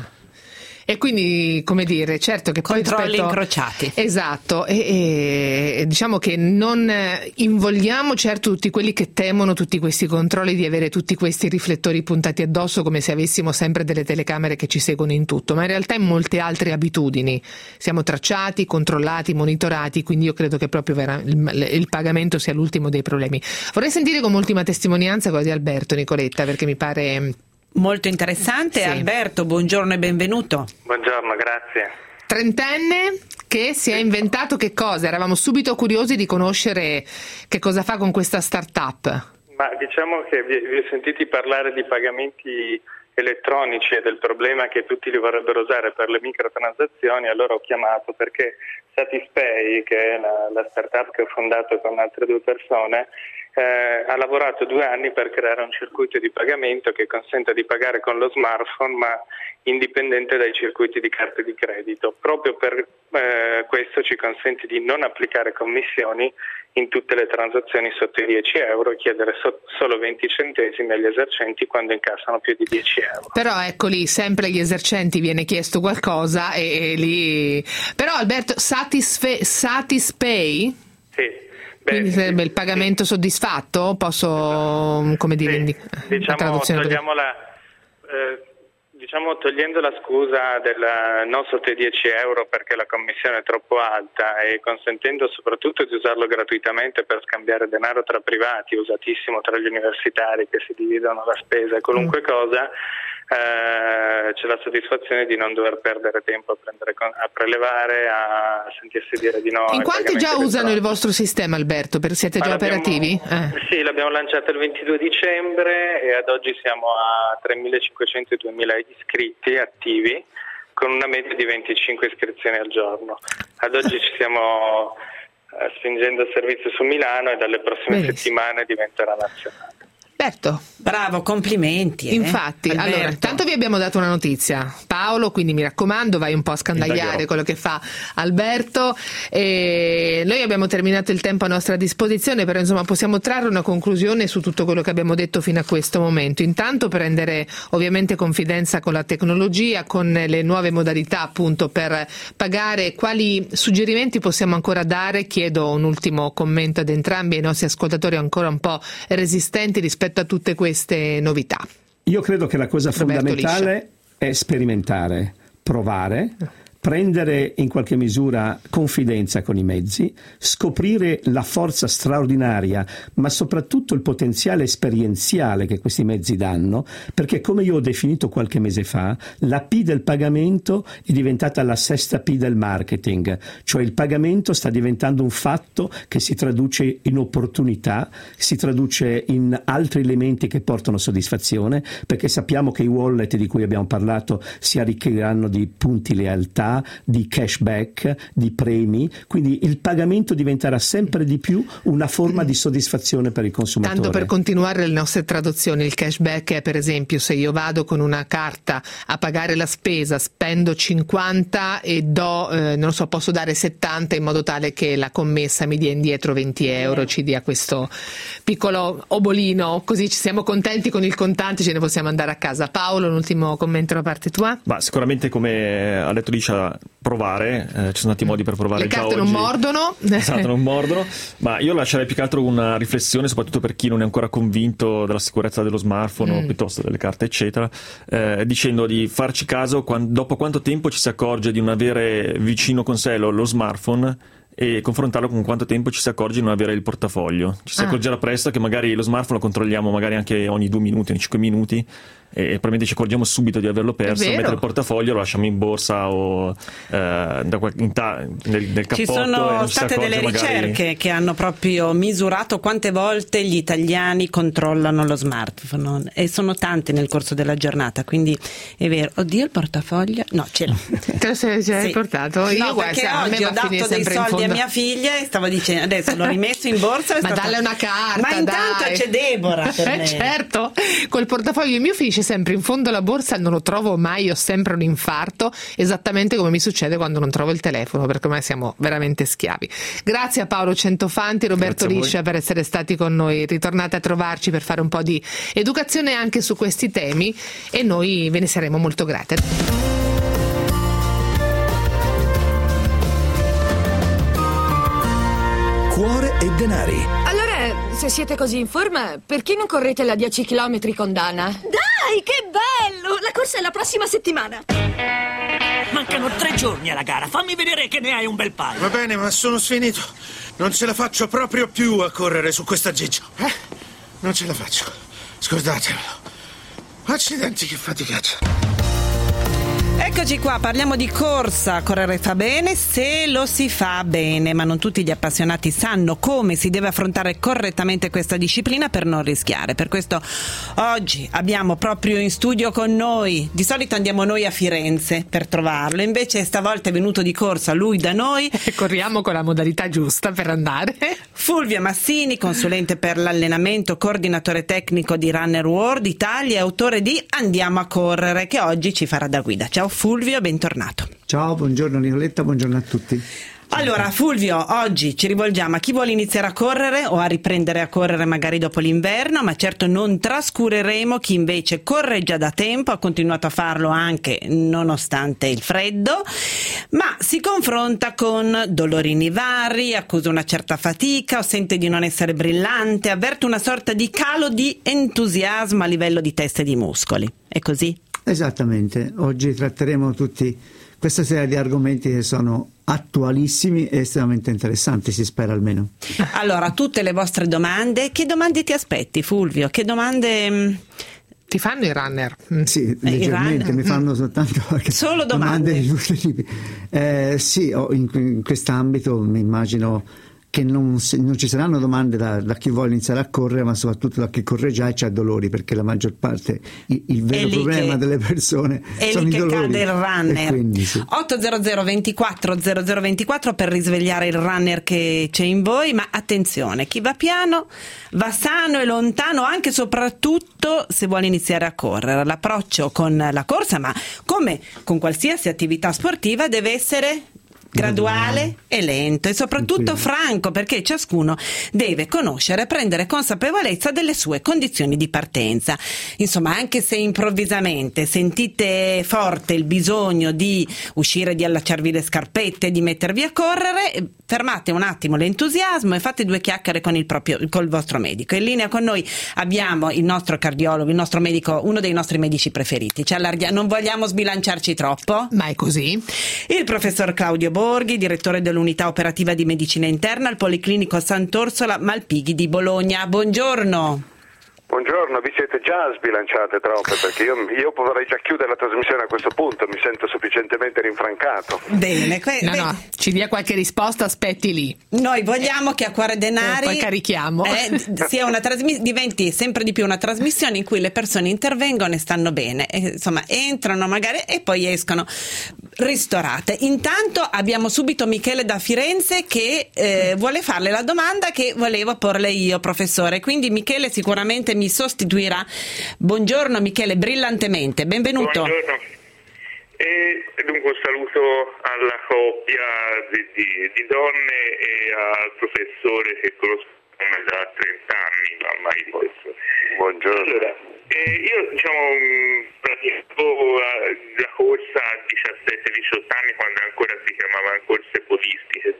E quindi, come dire, certo che poi controlli rispetto... incrociati. Esatto, e, e diciamo che non invogliamo certo tutti quelli che temono tutti questi controlli di avere tutti questi riflettori puntati addosso come se avessimo sempre delle telecamere che ci seguono in tutto, ma in realtà in molte altre abitudini siamo tracciati, controllati, monitorati, quindi io credo che proprio vera, il, il pagamento sia l'ultimo dei problemi. Vorrei sentire come ultima testimonianza quella di Alberto, Nicoletta, perché mi pare... molto interessante. Sì. Alberto, buongiorno e benvenuto. Buongiorno, grazie. Trentenne che si è inventato che cosa? Eravamo subito curiosi di conoscere che cosa fa con questa startup. Ma diciamo che vi, vi ho sentiti parlare di pagamenti elettronici e del problema che tutti li vorrebbero usare per le microtransazioni, allora ho chiamato perché Satispay, che è la, la startup che ho fondato con altre due persone, Eh, ha lavorato due anni per creare un circuito di pagamento che consenta di pagare con lo smartphone ma indipendente dai circuiti di carte di credito. Proprio per eh, questo ci consente di non applicare commissioni in tutte le transazioni sotto i dieci euro e chiedere so- solo venti centesimi agli esercenti quando incassano più di dieci euro. Però ecco lì, sempre agli esercenti viene chiesto qualcosa e, e lì... Però Alberto, Satisfe- Satispay? Sì. Quindi Beh, sarebbe sì, il pagamento sì. soddisfatto? Posso, come dire, sì, indi- diciamo, togliamo la, eh, diciamo togliendo la scusa del non sotto i dieci euro perché la commissione è troppo alta e consentendo soprattutto di usarlo gratuitamente per scambiare denaro tra privati, usatissimo tra gli universitari che si dividono la spesa e qualunque mm. cosa, eh, c'è la soddisfazione di non dover perdere tempo a, prendere con, a prelevare, a sentirsi dire di no. In quanti già usano il vostro sistema, Alberto? Per, siete già operativi? Eh. Sì, l'abbiamo lanciato il ventidue dicembre e ad oggi siamo a tremilacinquecento duemila iscritti attivi con una media di venticinque iscrizioni al giorno. Ad oggi ci stiamo eh, spingendo il servizio su Milano e dalle prossime Benissimo. settimane diventerà nazionale. Certo. Bravo, complimenti. Eh? Infatti, Alberto. allora, tanto vi abbiamo dato una notizia, Paolo, quindi mi raccomando, vai un po' a scandagliare Indagherò. quello che fa Alberto. E noi abbiamo terminato il tempo a nostra disposizione, però insomma possiamo trarre una conclusione su tutto quello che abbiamo detto fino a questo momento. Intanto prendere ovviamente confidenza con la tecnologia, con le nuove modalità appunto per pagare. Quali suggerimenti possiamo ancora dare? Chiedo un ultimo commento ad entrambi, ai nostri ascoltatori ancora un po' resistenti rispetto a tutte queste novità. Io credo che la cosa Roberto fondamentale Liscia. è sperimentare, provare, prendere in qualche misura confidenza con i mezzi, scoprire la forza straordinaria, ma soprattutto il potenziale esperienziale che questi mezzi danno, perché come io ho definito qualche mese fa, la P del pagamento è diventata la sesta P del marketing, cioè il pagamento sta diventando un fatto che si traduce in opportunità, si traduce in altri elementi che portano soddisfazione, perché sappiamo che i wallet di cui abbiamo parlato si arricchiranno di punti lealtà, di cashback, di premi, quindi il pagamento diventerà sempre di più una forma di soddisfazione per il consumatore. Tanto per continuare le nostre traduzioni, il cashback è per esempio se io vado con una carta a pagare la spesa, spendo cinquanta e do, eh, non so, posso dare settanta in modo tale che la commessa mi dia indietro venti euro, ci dia questo piccolo obolino, così ci siamo contenti con il contante, ce ne possiamo andare a casa. Paolo, un ultimo commento da parte tua? Ma sicuramente, come ha detto Liscia, provare, eh, ci sono tanti modi per provare Le già carte oggi. non mordono. Esatto, non mordono, ma io lascerei più che altro una riflessione, soprattutto per chi non è ancora convinto della sicurezza dello smartphone Mm. o piuttosto delle carte eccetera, eh, dicendo di farci caso quando, dopo quanto tempo ci si accorge di non avere vicino con sé lo, lo smartphone, e confrontarlo con quanto tempo ci si accorge di non avere il portafoglio. Ci si Ah. accorgerà presto che magari lo smartphone lo controlliamo magari anche ogni due minuti, ogni cinque minuti, e probabilmente ci accorgiamo subito di averlo perso, È vero. mentre il portafoglio lo lasciamo in borsa o eh, da qual- in ta- nel, nel cappotto. Ci e sono non ci si state accorge delle magari- ricerche che hanno proprio misurato quante volte gli italiani controllano lo smartphone, e sono tante nel corso della giornata, quindi è vero. Oddio, il portafoglio? No, ce l'ho. Te lo sei già Sì. riportato? Io No, guarda, perché a me oggi va ho a dato finire dei sempre in soldi a fondo. mia figlia e stavo dicendo adesso l'ho rimesso in borsa. è Ma stata- dalle una carta, ma intanto dai. c'è Deborah per Eh, me. certo, col portafoglio il mio finisce sempre in fondo alla borsa, non lo trovo mai, ho sempre un infarto, esattamente come mi succede quando non trovo il telefono, perché ormai siamo veramente schiavi. Grazie a Paolo Centofanti, Roberto Grazie a voi. Liscia per essere stati con noi. Ritornate a trovarci per fare un po' di educazione anche su questi temi e noi ve ne saremo molto grate. Cuore e denari. Allora, se siete così in forma, perché non correte la dieci chilometri con Dana? Dai, che bello! La corsa è la prossima settimana. Mancano tre giorni alla gara, fammi vedere che ne hai un bel paio. Va bene, ma sono sfinito. Non ce la faccio proprio più a correre su questa gigio. Eh? Non ce la faccio. Scordatemelo. Accidenti, che faticaccia. Eccoci qua, parliamo di corsa. Correre fa bene se lo si fa bene, ma non tutti gli appassionati sanno come si deve affrontare correttamente questa disciplina per non rischiare. Per questo oggi abbiamo proprio in studio con noi, di solito andiamo noi a Firenze per trovarlo, invece stavolta è venuto di corsa lui da noi. E corriamo con la modalità giusta per andare. Fulvio Massini, consulente per l'allenamento, coordinatore tecnico di Runner World Italia e autore di Andiamo a correre, che oggi ci farà da guida. Ciao Fulvio, bentornato. Ciao, buongiorno Nicoletta, buongiorno a tutti. Allora Fulvio, oggi ci rivolgiamo a chi vuole iniziare a correre o a riprendere a correre magari dopo l'inverno, ma certo non trascureremo chi invece corre già da tempo, ha continuato a farlo anche nonostante il freddo, ma si confronta con dolorini vari, accusa una certa fatica o sente di non essere brillante, avverte una sorta di calo di entusiasmo a livello di testa e di muscoli. È così? Esattamente, oggi tratteremo tutti questa serie di argomenti che sono attualissimi e estremamente interessanti, si spera almeno. Allora, tutte le vostre domande, che domande ti aspetti Fulvio? Che domande ti fanno i runner? Sì, leggermente, mi fanno soltanto Solo domande. domande di tutti i tipi. Eh, sì, in, in quest'ambito mi immagino che non, non ci saranno domande da, da chi vuole iniziare a correre, ma soprattutto da chi corre già e c'ha dolori, perché la maggior parte, il, il vero problema che, delle persone sono i dolori. È lì che cade il runner. Quindi, sì. ottocento ventiquattro zero zero ventiquattro per risvegliare il runner che c'è in voi, ma attenzione, chi va piano va sano e lontano, anche e soprattutto se vuole iniziare a correre. L'approccio con la corsa, ma come con qualsiasi attività sportiva, deve essere graduale e lento e soprattutto franco, perché ciascuno deve conoscere e prendere consapevolezza delle sue condizioni di partenza. Insomma, anche se improvvisamente sentite forte il bisogno di uscire, di allacciarvi le scarpette, di mettervi a correre, fermate un attimo l'entusiasmo e fate due chiacchiere con il proprio, col vostro medico. In linea con noi abbiamo il nostro cardiologo, il nostro medico, uno dei nostri medici preferiti. Ci allarghiamo, non vogliamo sbilanciarci troppo, ma è così. Il professor Claudio Borghi, direttore dell'unità operativa di medicina interna al Policlinico Sant'Orsola Malpighi di Bologna. Buongiorno. Buongiorno, vi siete già sbilanciate troppe, perché io, io vorrei già chiudere la trasmissione a questo punto, mi sento sufficientemente rinfrancato. Bene, que- no, no, ci dia qualche risposta, aspetti lì. Noi vogliamo che a Cuore Denari eh, poi carichiamo. Eh, sia una trasmis- diventi sempre di più una trasmissione in cui le persone intervengono e stanno bene, e, insomma entrano magari e poi escono ristorate. Intanto abbiamo subito Michele da Firenze che eh, vuole farle la domanda che volevo porle io, professore, quindi Michele sicuramente mi sostituirà. Buongiorno Michele, brillantemente, benvenuto. Buongiorno. E dunque un saluto alla coppia di, di, di donne e al professore che conosco da trenta anni ormai di questo. Buongiorno. Allora, eh, io diciamo pratico la corsa a diciassette diciotto anni, quando ancora si chiamavano corse podistiche,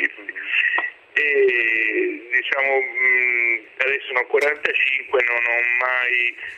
e diciamo adesso sono quarantacinque, non ho mai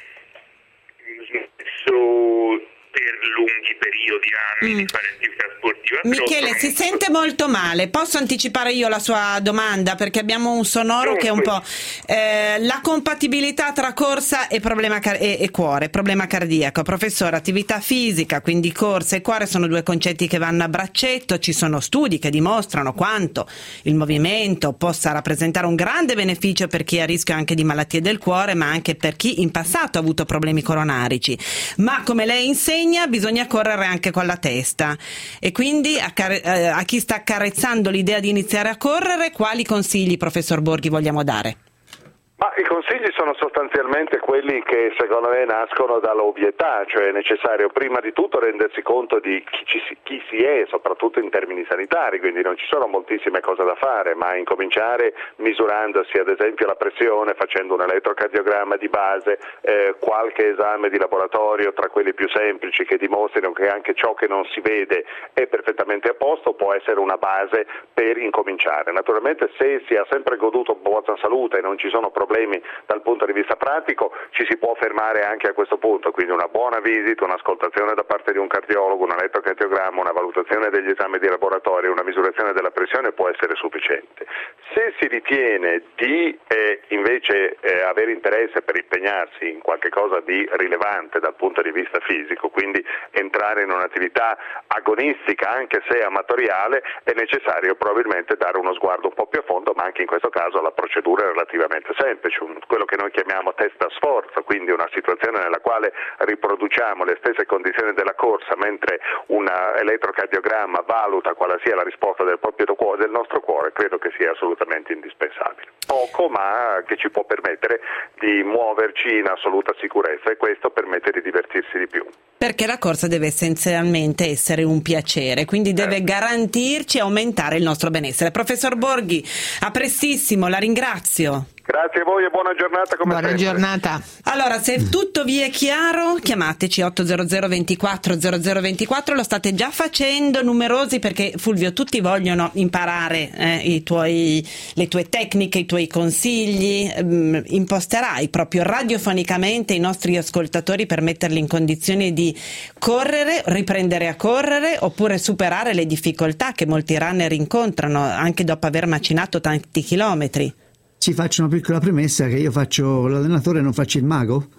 smesso per lunghi periodi, anni, mm. di fare attività sportiva. Michele, si molto... sente molto male. Posso anticipare io la sua domanda, perché abbiamo un sonoro Dunque. che è un po' eh, la compatibilità tra corsa e problema car- e, e cuore, problema cardiaco. Professore, attività fisica, quindi corsa e cuore sono due concetti che vanno a braccetto. Ci sono studi che dimostrano quanto il movimento possa rappresentare un grande beneficio per chi ha rischio anche di malattie del cuore, ma anche per chi in passato ha avuto problemi coronarici. Ma come lei insegna, bisogna correre anche con la testa, e quindi a, care- a chi sta accarezzando l'idea di iniziare a correre, quali consigli, professor Borghi, vogliamo dare? Ma i consigli sono sostanzialmente quelli che secondo me nascono dall'ovvietà, cioè è necessario prima di tutto rendersi conto di chi, ci si, chi si è, soprattutto in termini sanitari, quindi non ci sono moltissime cose da fare, ma incominciare misurandosi ad esempio la pressione, facendo un elettrocardiogramma di base, eh, qualche esame di laboratorio tra quelli più semplici che dimostrino che anche ciò che non si vede è perfettamente a posto, può essere una base per incominciare. Naturalmente se si ha sempre goduto buona salute e non ci sono problemi dal punto di vista pratico, ci si può fermare anche a questo punto, quindi una buona visita, un'ascoltazione da parte di un cardiologo, un elettrocardiogramma, una valutazione degli esami di laboratorio, una misurazione della pressione può essere sufficiente. Se si ritiene di eh, invece eh, avere interesse per impegnarsi in qualche cosa di rilevante dal punto di vista fisico, quindi entrare in un'attività agonistica anche se amatoriale, è necessario probabilmente dare uno sguardo un po' più a fondo, ma anche in questo caso la procedura è relativamente semplice, quello che noi chiamiamo test a sforzo, quindi una situazione nella quale riproduciamo le stesse condizioni della corsa mentre un elettrocardiogramma valuta quale sia la risposta del proprio cuore, del nostro cuore, credo che sia assolutamente indispensabile. Poco, ma che ci può permettere di muoverci in assoluta sicurezza, e questo permette di divertirsi di più. Perché la corsa deve essenzialmente essere un piacere, quindi deve eh. garantirci e aumentare il nostro benessere. Professor Borghi, a prestissimo, la ringrazio. Grazie a voi e buona giornata come buona sempre. giornata. Allora, se tutto vi è chiaro, chiamateci ottocento ventiquattro zero zero ventiquattro, lo state già facendo numerosi, perché Fulvio tutti vogliono imparare eh, i tuoi, le tue tecniche, i tuoi consigli. Ehm, imposterai proprio radiofonicamente i nostri ascoltatori per metterli in condizioni di correre, riprendere a correre, oppure superare le difficoltà che molti runner incontrano anche dopo aver macinato tanti chilometri. Ci faccio una piccola premessa che io faccio l'allenatore e non faccio il mago,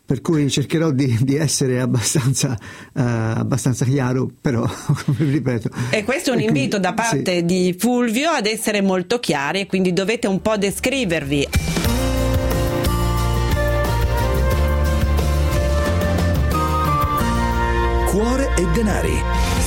per cui cercherò di, di essere abbastanza, uh, abbastanza chiaro, però come ripeto. E questo è un invito quindi, da parte sì. di Fulvio ad essere molto chiari, e quindi dovete un po' descrivervi. Cuore e denari.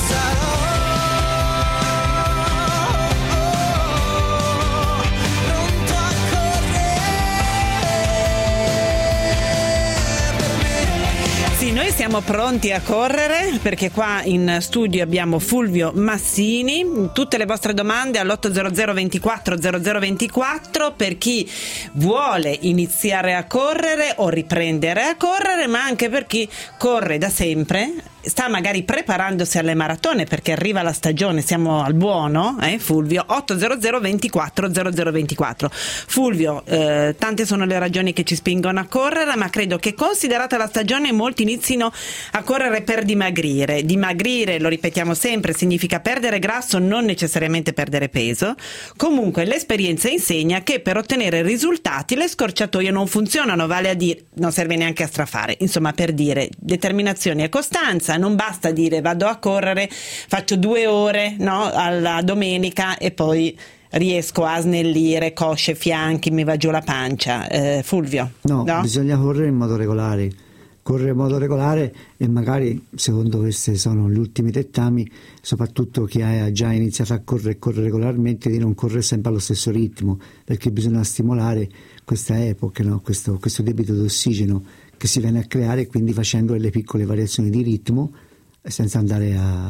Sì, noi siamo pronti a correre perché qua in studio abbiamo Fulvio Massini. Tutte le vostre domande all'otto zero zero ventiquattro zero zero ventiquattro per chi vuole iniziare a correre o riprendere a correre, ma anche per chi corre da sempre, sta magari preparandosi alle maratone perché arriva la stagione, siamo al buono, eh Fulvio? otto zero zero ventiquattro zero zero ventiquattro. Fulvio, eh, tante sono le ragioni che ci spingono a correre, ma credo che considerata la stagione molti inizino a correre per dimagrire. Dimagrire, lo ripetiamo sempre, significa perdere grasso, non necessariamente perdere peso. Comunque l'esperienza insegna che per ottenere risultati le scorciatoie non funzionano, vale a dire non serve neanche a strafare, insomma, per dire determinazione e costanza. Non basta dire vado a correre, faccio due ore, no, alla domenica e poi riesco a snellire cosce, fianchi, mi va giù la pancia. Eh, Fulvio? No, no, bisogna correre in modo regolare. Correre in modo regolare e magari, secondo questi sono gli ultimi dettami, soprattutto chi ha già iniziato a correre e correre regolarmente, di non correre sempre allo stesso ritmo, perché bisogna stimolare questa epoca, no? questo, questo debito d'ossigeno che si viene a creare, quindi facendo delle piccole variazioni di ritmo senza andare a,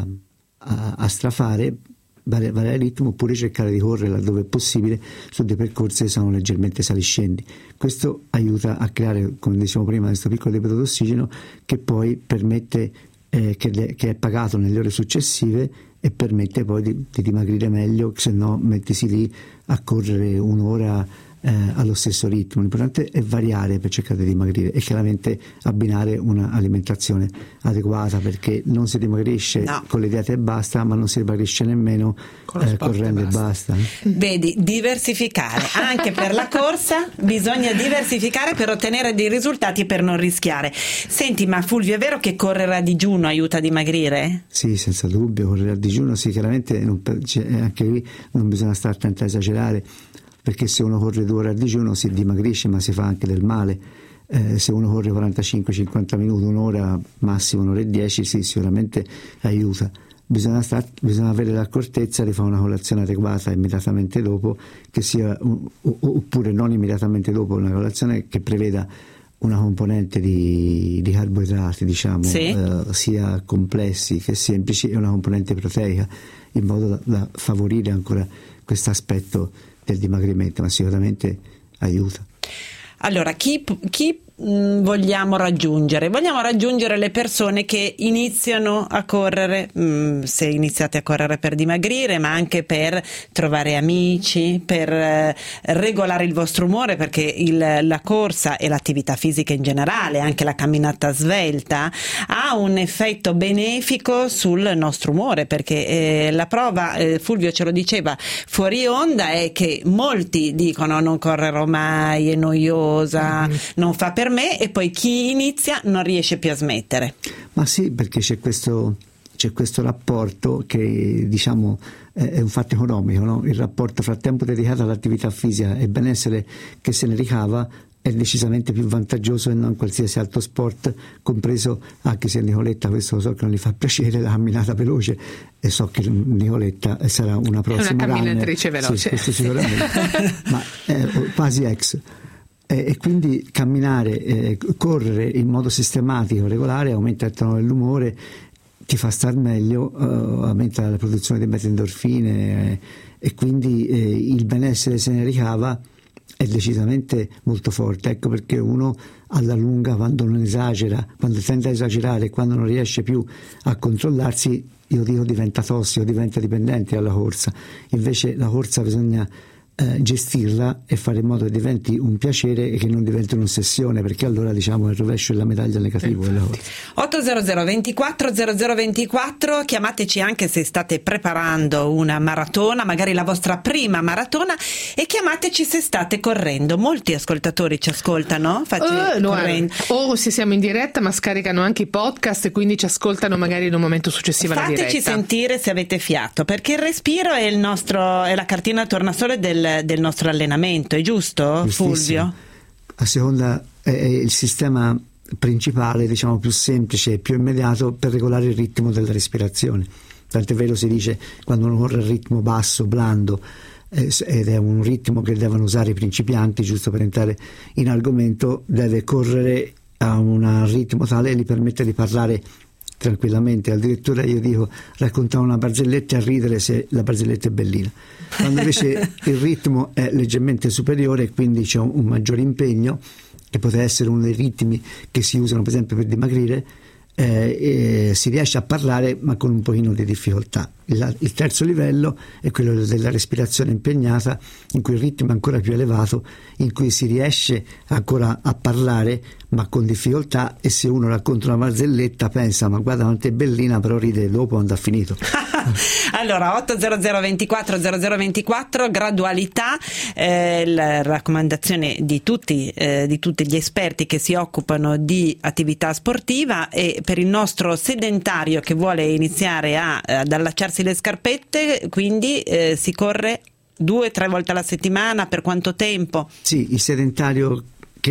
a, a strafare, variare il ritmo, oppure cercare di correre laddove è possibile su dei percorsi che sono leggermente saliscendi. Questo aiuta a creare, come dicevamo prima, questo piccolo debito d'ossigeno che poi permette eh, che, le, che è pagato nelle ore successive e permette poi di, di dimagrire meglio, se no mettisi lì a correre un'ora Eh, allo stesso ritmo. L'importante è variare per cercare di dimagrire e chiaramente abbinare un'alimentazione adeguata, perché non si dimagrisce no. con le diete e basta, ma non si dimagrisce nemmeno eh, correndo e basta. Vedi, diversificare anche per la corsa, bisogna diversificare per ottenere dei risultati e per non rischiare. Senti, ma Fulvio, è vero che correre a digiuno aiuta a dimagrire? Sì, senza dubbio, correre a digiuno sì, chiaramente non, anche lì non bisogna stare attenti a esagerare, perché se uno corre due ore a digiuno si dimagrisce, ma si fa anche del male. Eh, se uno corre quarantacinque cinquanta minuti, un'ora, massimo un'ora e dieci, sì, sicuramente aiuta. Bisogna, star, bisogna avere l'accortezza di fare una colazione adeguata immediatamente dopo, che sia, oppure non immediatamente dopo, una colazione che preveda una componente di, di carboidrati, diciamo, sì. eh, sia complessi che semplici, e una componente proteica, in modo da, da favorire ancora questo aspetto del dimagrimento, ma sicuramente aiuta. Allora, chi, chi mh, vogliamo raggiungere? Vogliamo raggiungere le persone che iniziano a correre, mh, se iniziate a correre per dimagrire, ma anche per trovare amici, per eh, regolare il vostro umore, perché il, la corsa e l'attività fisica in generale, anche la camminata svelta, ha un effetto benefico sul nostro umore, perché eh, la prova, eh, Fulvio ce lo diceva fuori onda, è che molti dicono non correrò mai, è noioso, Mm-hmm. non fa per me, e poi chi inizia non riesce più a smettere. Ma sì, perché c'è questo, c'è questo rapporto che, diciamo, è un fatto economico, no? Il rapporto fra tempo dedicato all'attività fisica e benessere che se ne ricava è decisamente più vantaggioso che non qualsiasi altro sport, compreso, anche se Nicoletta questo so che non gli fa piacere, la camminata veloce, e so che Nicoletta sarà una prossima è una camminatrice runner. veloce, sì, questo sicuramente, ma è quasi ex. E quindi camminare, eh, correre in modo sistematico, regolare, aumenta il tono dell'umore, ti fa star meglio, eh, aumenta la produzione di beta-endorfine, eh, e quindi eh, il benessere se ne ricava è decisamente molto forte. Ecco perché uno alla lunga, quando non esagera, quando tende a esagerare, quando non riesce più a controllarsi, io dico diventa tossico, diventa dipendente dalla corsa. Invece la corsa bisogna eh, gestirla e fare in modo che diventi un piacere e che non diventi un'ossessione, perché allora diciamo il rovescio è la medaglia negativo. ottocento ventiquattro zero zero ventiquattro, chiamateci anche se state preparando una maratona, magari la vostra prima maratona, e chiamateci se state correndo. Molti ascoltatori ci ascoltano uh, no, o se siamo in diretta ma scaricano anche i podcast e quindi ci ascoltano magari in un momento successivo alla diretta. Fateci sentire se avete fiato, perché il respiro è il nostro, è la cartina tornasole del del nostro allenamento, è giusto, Fulvio? A seconda è il sistema principale, diciamo più semplice e più immediato per regolare il ritmo della respirazione. Tant'è vero si dice quando uno corre a ritmo basso, blando, eh, ed è un ritmo che devono usare i principianti, giusto per entrare in argomento, deve correre a un ritmo tale che gli permette di parlare tranquillamente. Addirittura io dico raccontare una barzelletta e a ridere se la barzelletta è bellina, quando invece il ritmo è leggermente superiore e quindi c'è un, un maggiore impegno, che potrebbe essere uno dei ritmi che si usano per esempio per dimagrire, eh, e si riesce a parlare ma con un pochino di difficoltà. Il, il terzo livello è quello della respirazione impegnata, in cui il ritmo è ancora più elevato, in cui si riesce ancora a parlare ma con difficoltà, e se uno racconta una barzelletta pensa ma guarda quanto è bellina, però ride dopo quando ha finito. Allora ottocento ventiquattro zero zero ventiquattro, gradualità, eh, la raccomandazione di tutti, eh, di tutti gli esperti che si occupano di attività sportiva, e per il nostro sedentario che vuole iniziare a, ad allacciarsi le scarpette, quindi eh, si corre due o tre volte alla settimana. Per quanto tempo? Sì, il sedentario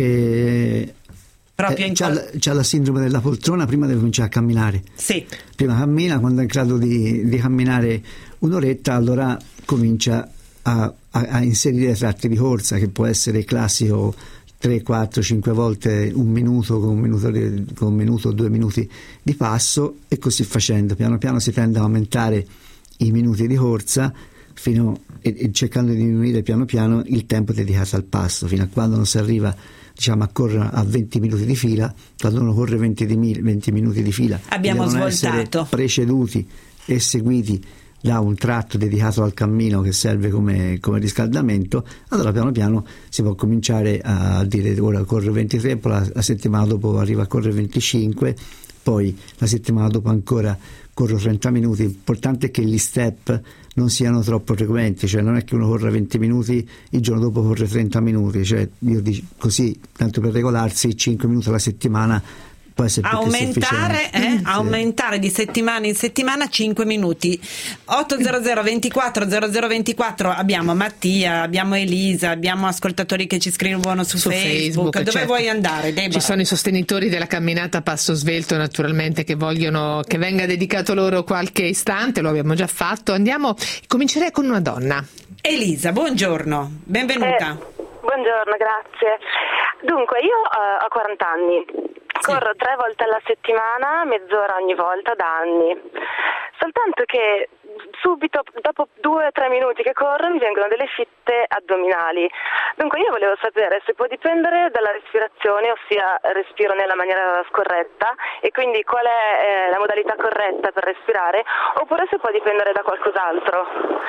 che proprio eh, in c'ha, col- la, c'ha la sindrome della poltrona, prima deve cominciare a camminare. Sì. Prima cammina, quando è in grado di, di camminare un'oretta, allora comincia a, a, a inserire tratti di corsa, che può essere classico tre, quattro, cinque volte un minuto, con un minuto, di, con un minuto o due minuti di passo, e così facendo piano piano si tende ad aumentare i minuti di corsa fino e, e cercando di diminuire piano piano il tempo dedicato al passo, fino a quando non si arriva, diciamo, a correre a venti minuti di fila. Quando uno corre venti, di, venti minuti di fila abbiamo devono svoltato, essere preceduti e seguiti da un tratto dedicato al cammino che serve come, come riscaldamento. Allora piano piano si può cominciare a dire ora corro ventitré, poi la, la settimana dopo arriva a correre venticinque, poi la settimana dopo ancora corro trenta minuti. L'importante è che gli step non siano troppo frequenti, cioè non è che uno corre venti minuti, il giorno dopo corre trenta minuti, cioè io dico così, tanto per regolarsi, cinque minuti alla settimana può essere aumentare, eh, sì. aumentare di settimana in settimana cinque minuti. ottocento ventiquattro zero zero ventiquattro, abbiamo Mattia, abbiamo Elisa, abbiamo ascoltatori che ci scrivono su, su Facebook. Facebook. Dove certo. vuoi andare, Deborah? Ci sono i sostenitori della camminata a passo svelto, naturalmente, che vogliono che venga dedicato loro qualche istante, lo abbiamo già fatto. Andiamo, comincerei con una donna. Elisa, buongiorno, benvenuta. Eh, buongiorno, grazie. Dunque, io uh, ho quaranta anni. Corro tre volte alla settimana, mezz'ora ogni volta, da anni. Soltanto che subito, dopo due o tre minuti che corro, mi vengono delle fitte addominali. Dunque io volevo sapere se può dipendere dalla respirazione, ossia respiro nella maniera scorretta, e quindi qual è eh, la modalità corretta per respirare, oppure se può dipendere da qualcos'altro.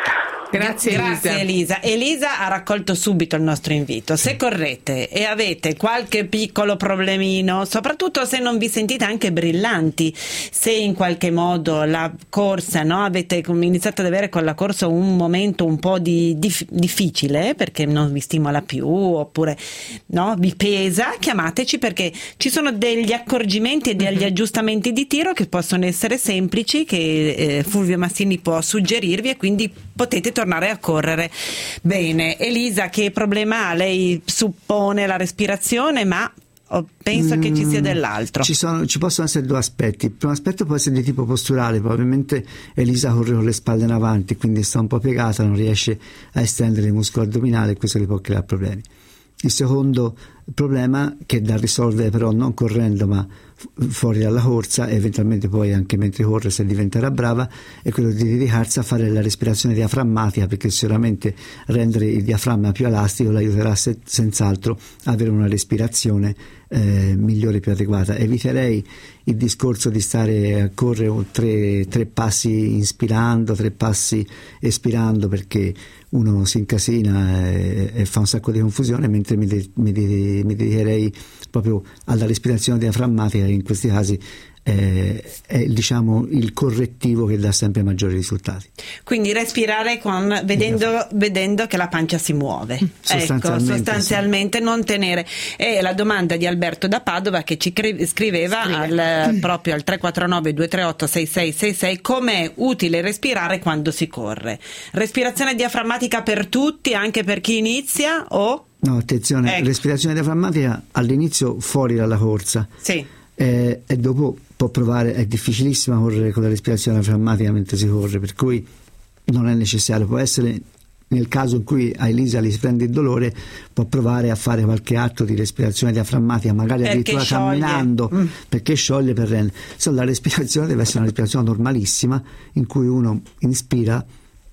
Grazie, Grazie Elisa. Elisa. Elisa ha raccolto subito il nostro invito. Se correte e avete qualche piccolo problemino, soprattutto se non vi sentite anche brillanti, se in qualche modo la corsa, no, avete iniziato ad avere con la corsa un momento un po' di, di difficile perché non vi stimola più, oppure no, vi pesa, chiamateci, perché ci sono degli accorgimenti e degli mm-hmm. aggiustamenti di tiro che possono essere semplici, che eh, Fulvio Massini può suggerirvi, e quindi potete tornare a correre. Bene, Elisa, che problema ha? Lei suppone la respirazione, ma penso mm, che ci sia dell'altro. Ci, sono, ci possono essere due aspetti. Il primo aspetto può essere di tipo posturale, probabilmente Elisa corre con le spalle in avanti, quindi sta un po' piegata, non riesce a estendere il muscolo addominale, e questo gli può creare problemi. Il secondo problema, che è da risolvere però non correndo ma fuori dalla corsa, e eventualmente poi anche mentre corre, se diventerà brava, è quello di dedicarsi a fare la respirazione diaframmatica, perché sicuramente rendere il diaframma più elastico l'aiuterà se, senz'altro a avere una respirazione eh, migliore, più adeguata. Eviterei il discorso di stare a correre tre, tre passi inspirando, tre passi espirando, perché uno si incasina e, e fa un sacco di confusione, mentre mi, de, mi, de, mi dedicherei proprio alla respirazione diaframmatica, che in questi casi eh, è diciamo il correttivo che dà sempre maggiori risultati. Quindi respirare con, vedendo, vedendo che la pancia si muove, sostanzialmente, ecco, sostanzialmente sì. Non tenere. E la domanda di Alberto da Padova, che ci cre- scriveva al, proprio al tre quattro nove due tre otto sei sei sei sei, come è utile respirare quando si corre. Respirazione diaframmatica per tutti, anche per chi inizia, o? No, attenzione, ecco. Respirazione diaframmatica all'inizio fuori dalla corsa. Sì. Eh, e dopo può provare, è difficilissima correre con la respirazione diaframmatica mentre si corre, per cui non è necessario. Può essere, nel caso in cui a Elisa li si prende il dolore, può provare a fare qualche atto di respirazione diaframmatica, magari perché addirittura scioglie. camminando, mm. perché scioglie per rendere. Insomma, la respirazione deve essere una respirazione normalissima, in cui uno inspira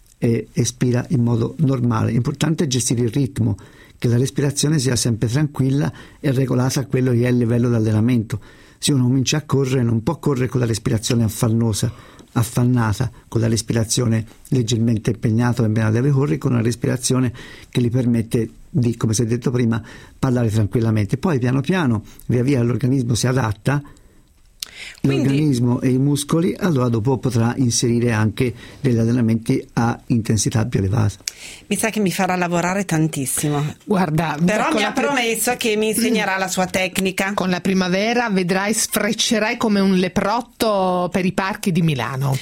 e espira in modo normale. L'importante è gestire il ritmo, che la respirazione sia sempre tranquilla e regolata a quello che è il livello di allenamento. Se uno comincia a correre, non può correre con la respirazione affannosa, affannata, con la respirazione leggermente impegnata, nemmeno deve correre con una respirazione che gli permette di, come si è detto prima, parlare tranquillamente. Poi piano piano, via via, l'organismo si adatta, quindi, l'organismo e i muscoli, allora dopo potrà inserire anche degli allenamenti a intensità più elevata. Mi sa che mi farà lavorare tantissimo. Guarda, però mi ha pre- promesso che mi insegnerà la sua tecnica. Con la primavera vedrai, sfreccerai come un leprotto per i parchi di Milano.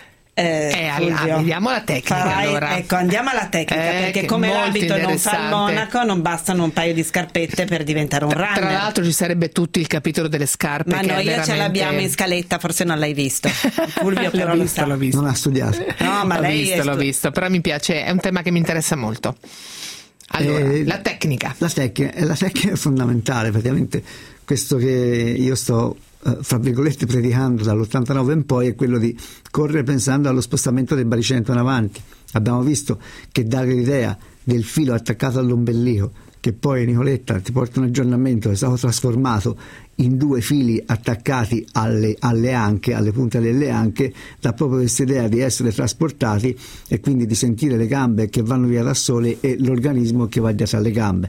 Eh, eh, allora, vediamo la tecnica. Farai, allora. Ecco, andiamo alla tecnica, eh, perché come l'abito non fa il monaco, non bastano un paio di scarpette per diventare un runner. Tra l'altro ci sarebbe tutto il capitolo delle scarpe. Ma che noi veramente... ce l'abbiamo in scaletta, forse non l'hai visto. Fulvio però l'ho, visto, lo sa. l'ho visto, non ha studiato. No, ma l'ho lei visto, stu- l'ho visto, però mi piace, è un tema che mi interessa molto. Allora, eh, la tecnica. La tecnica, la tecnica è fondamentale, praticamente questo che io sto fra virgolette predicando dall'ottantanove in poi è quello di correre pensando allo spostamento del baricentro in avanti. Abbiamo visto che dare l'idea del filo attaccato all'ombelico, che poi Nicoletta ti porta un aggiornamento, è stato trasformato in due fili attaccati alle, alle anche, alle punte delle anche, dà proprio questa idea di essere trasportati e quindi di sentire le gambe che vanno via da sole e l'organismo che va dietro alle gambe.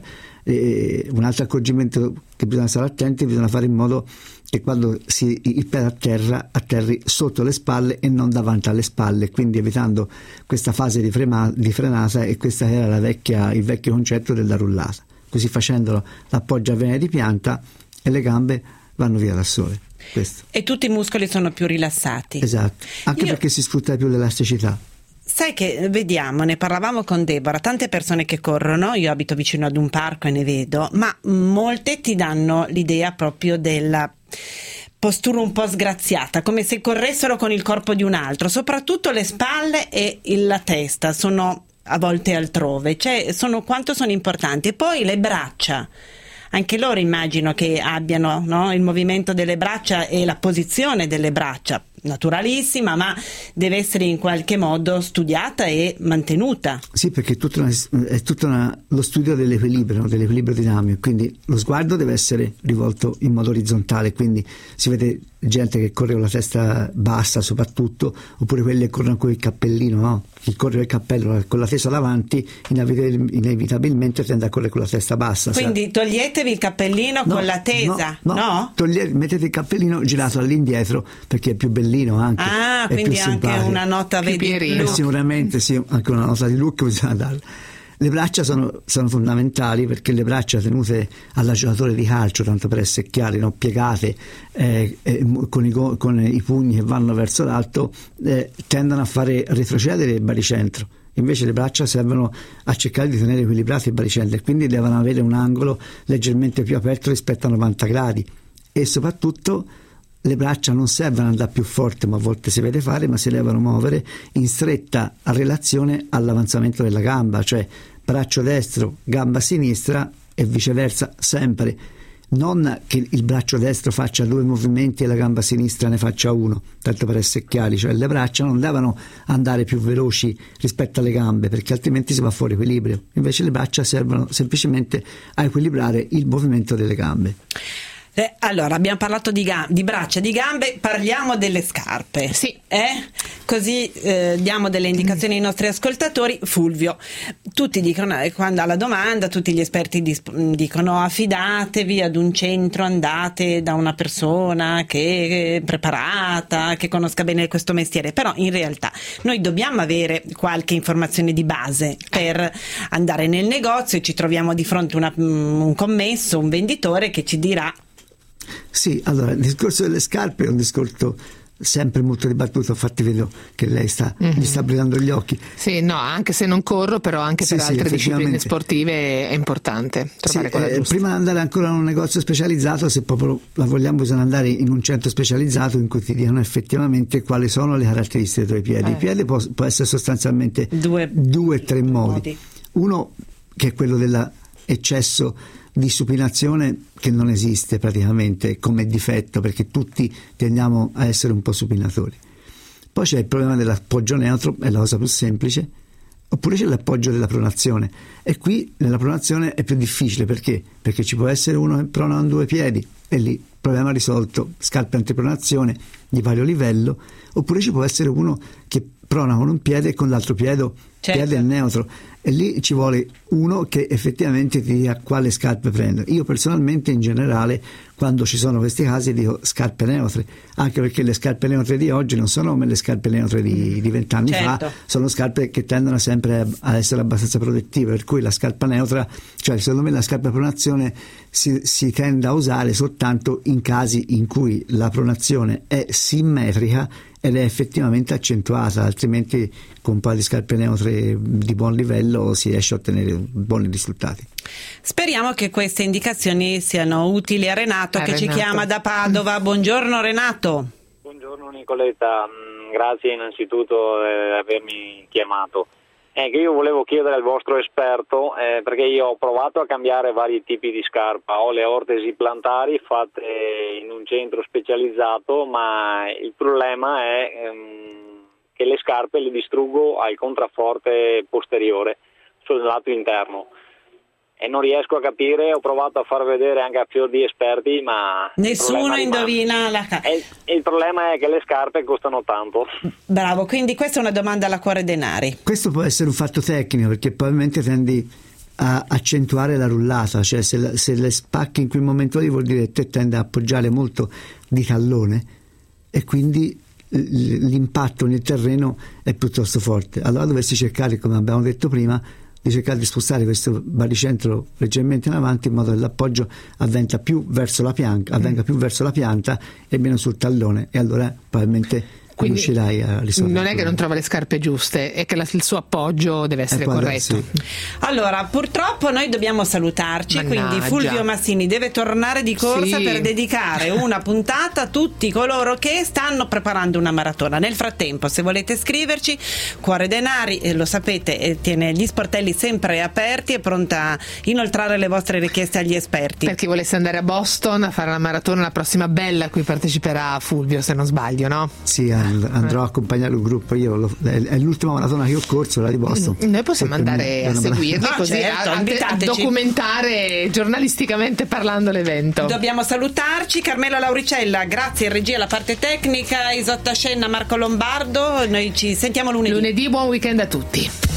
E un altro accorgimento che bisogna stare attenti, bisogna fare in modo che quando si, il piede a terra atterri sotto le spalle e non davanti alle spalle, quindi evitando questa fase di, frema, di frenata, e questa era la vecchia, il vecchio concetto della rullata. Così facendolo l'appoggia avviene di pianta e le gambe vanno via da sole. Questo. E tutti i muscoli sono più rilassati. Esatto, anche Io... perché si sfrutta più l'elasticità. Sai che, vediamo, ne parlavamo con Deborah, tante persone che corrono, io abito vicino ad un parco e ne vedo, ma molte ti danno l'idea proprio della postura un po' sgraziata, come se corressero con il corpo di un altro, soprattutto le spalle e la testa sono a volte altrove, cioè sono, quanto sono importanti. E poi le braccia, anche loro immagino che abbiano, no, il movimento delle braccia e la posizione delle braccia, naturalissima, ma deve essere in qualche modo studiata e mantenuta. Sì, perché è tutto, una, è tutto una, lo studio dell'equilibrio, dell'equilibrio dinamico, quindi lo sguardo deve essere rivolto in modo orizzontale, quindi si vede gente che corre con la testa bassa soprattutto, oppure quelli che corrono con il cappellino, no? Chi corre con il cappello con la testa davanti inevitabilmente tende a correre con la testa bassa. Quindi toglietevi il cappellino no, con la tesa, no? no? no? Toglie, mettete il cappellino girato all'indietro perché è più bellino anche. Ah, è quindi più anche simpatico. Una nota vedi, eh, sicuramente sì, anche una nota di look bisogna darla. Le braccia sono, sono fondamentali, perché le braccia tenute alla giocatore di calcio, tanto per essere chiari, no? Piegate eh, eh, con, i, con i pugni che vanno verso l'alto, eh, tendono a fare retrocedere il baricentro. Invece le braccia servono a cercare di tenere equilibrati il baricentro, e quindi devono avere un angolo leggermente più aperto rispetto a novanta gradi. E soprattutto le braccia non servono ad andare più forte, ma a volte si vede fare, ma si devono muovere in stretta relazione all'avanzamento della gamba, cioè braccio destro, gamba sinistra e viceversa sempre. non che il braccio destro faccia due movimenti e la gamba sinistra ne faccia uno, tanto per essere chiari, cioè le braccia non devono andare più veloci rispetto alle gambe, perché altrimenti si va fuori equilibrio. Invece le braccia servono semplicemente a equilibrare il movimento delle gambe. Eh, allora, abbiamo parlato di, gam- di braccia, di gambe, parliamo delle scarpe. Sì. Eh? Così eh, diamo delle indicazioni ai nostri ascoltatori. Fulvio, tutti dicono, eh, quando alla domanda, tutti gli esperti dis- dicono affidatevi ad un centro, andate da una persona che è preparata, che conosca bene questo mestiere, però in realtà noi dobbiamo avere qualche informazione di base per andare nel negozio e ci troviamo di fronte a un commesso, un venditore che ci dirà. Sì, allora il discorso delle scarpe è un discorso sempre molto dibattuto, infatti vedo che lei sta, mm-hmm. gli sta brillando gli occhi. Sì, no, anche se non corro, però anche sì, per sì, altre discipline sportive è importante trovare sì, quella eh, giusta. Prima di andare ancora in un negozio specializzato, se proprio la vogliamo, bisogna andare in un centro specializzato in cui ti diano effettivamente quali sono le caratteristiche dei tuoi piedi. Eh. Il piede può, può essere sostanzialmente due, due tre modi. modi. Uno che è quello dell'eccesso di supinazione, che non esiste praticamente come difetto, perché tutti tendiamo a essere un po' supinatori. Poi c'è il problema dell'appoggio neutro, è la cosa più semplice, oppure c'è l'appoggio della pronazione, e qui nella pronazione è più difficile. Perché? Perché ci può essere uno che prona con due piedi e lì problema risolto, scarpe antipronazione di vario livello, oppure ci può essere uno che prona con un piede e con l'altro piede, certo. piede neutro, e lì ci vuole uno che effettivamente ti dica quale scarpe prendere. Io personalmente, in generale, quando ci sono questi casi dico scarpe neutre, anche perché le scarpe neutre di oggi non sono come le scarpe neutre di vent'anni certo. fa, sono scarpe che tendono sempre a essere abbastanza protettive, per cui la scarpa neutra, cioè secondo me la scarpa pronazione si, si tende a usare soltanto in casi in cui la pronazione è simmetrica ed è effettivamente accentuata, altrimenti con un paio di scarpe neutre di buon livello si riesce a ottenere buoni risultati. Speriamo che queste indicazioni siano utili a Renato, a che Renato. ci chiama da Padova. Buongiorno Renato. Buongiorno Nicoletta, grazie innanzitutto di avermi chiamato. Eh, che io volevo chiedere al vostro esperto, eh, perché io ho provato a cambiare vari tipi di scarpa, ho le ortesi plantari fatte in un centro specializzato, ma il problema è ehm, che le scarpe le distruggo al contrafforte posteriore, sul lato interno, e non riesco a capire. Ho provato a far vedere anche a fior di esperti, ma nessuno indovina la ca- e il problema è che le scarpe costano tanto. Bravo, quindi questa è una domanda alla Cuore Denari. Questo può essere un fatto tecnico, perché probabilmente tendi a accentuare la rullata, cioè se, la, se le spacchi in quel momento lì vuol dire che te tende a appoggiare molto di tallone e quindi l'impatto nel terreno è piuttosto forte. Allora dovresti cercare, come abbiamo detto prima, di cercare di spostare questo baricentro leggermente in avanti, in modo che l'appoggio avvenga più verso la pianta, avvenga più verso la pianta e meno sul tallone, e allora probabilmente quindi riuscirai a risolvere. Non è che non trova le scarpe giuste, è che la, il suo appoggio deve essere corretto. Sì. Allora, purtroppo noi dobbiamo salutarci. Mannaggia. Quindi Fulvio Massini deve tornare di corsa sì. per dedicare una puntata a tutti coloro che stanno preparando una maratona. Nel frattempo, se volete scriverci, Cuore Denari, eh, lo sapete, eh, tiene gli sportelli sempre aperti, è pronta a inoltrare le vostre richieste agli esperti. Per chi volesse andare a Boston a fare la maratona, la prossima bella a cui parteciperà Fulvio, se non sbaglio, no? Sì, andrò a accompagnare un gruppo. Io lo, è l'ultima maratona che ho corso, la di Boston. Noi possiamo Perché andare mi, a seguirli, no, così certo, a, a, a documentare giornalisticamente parlando l'evento. Dobbiamo salutarci. Carmelo Lauricella, grazie in regia alla parte tecnica, Isotta Scenna, Marco Lombardo. Noi ci sentiamo lunedì. Lunedì, buon weekend a tutti.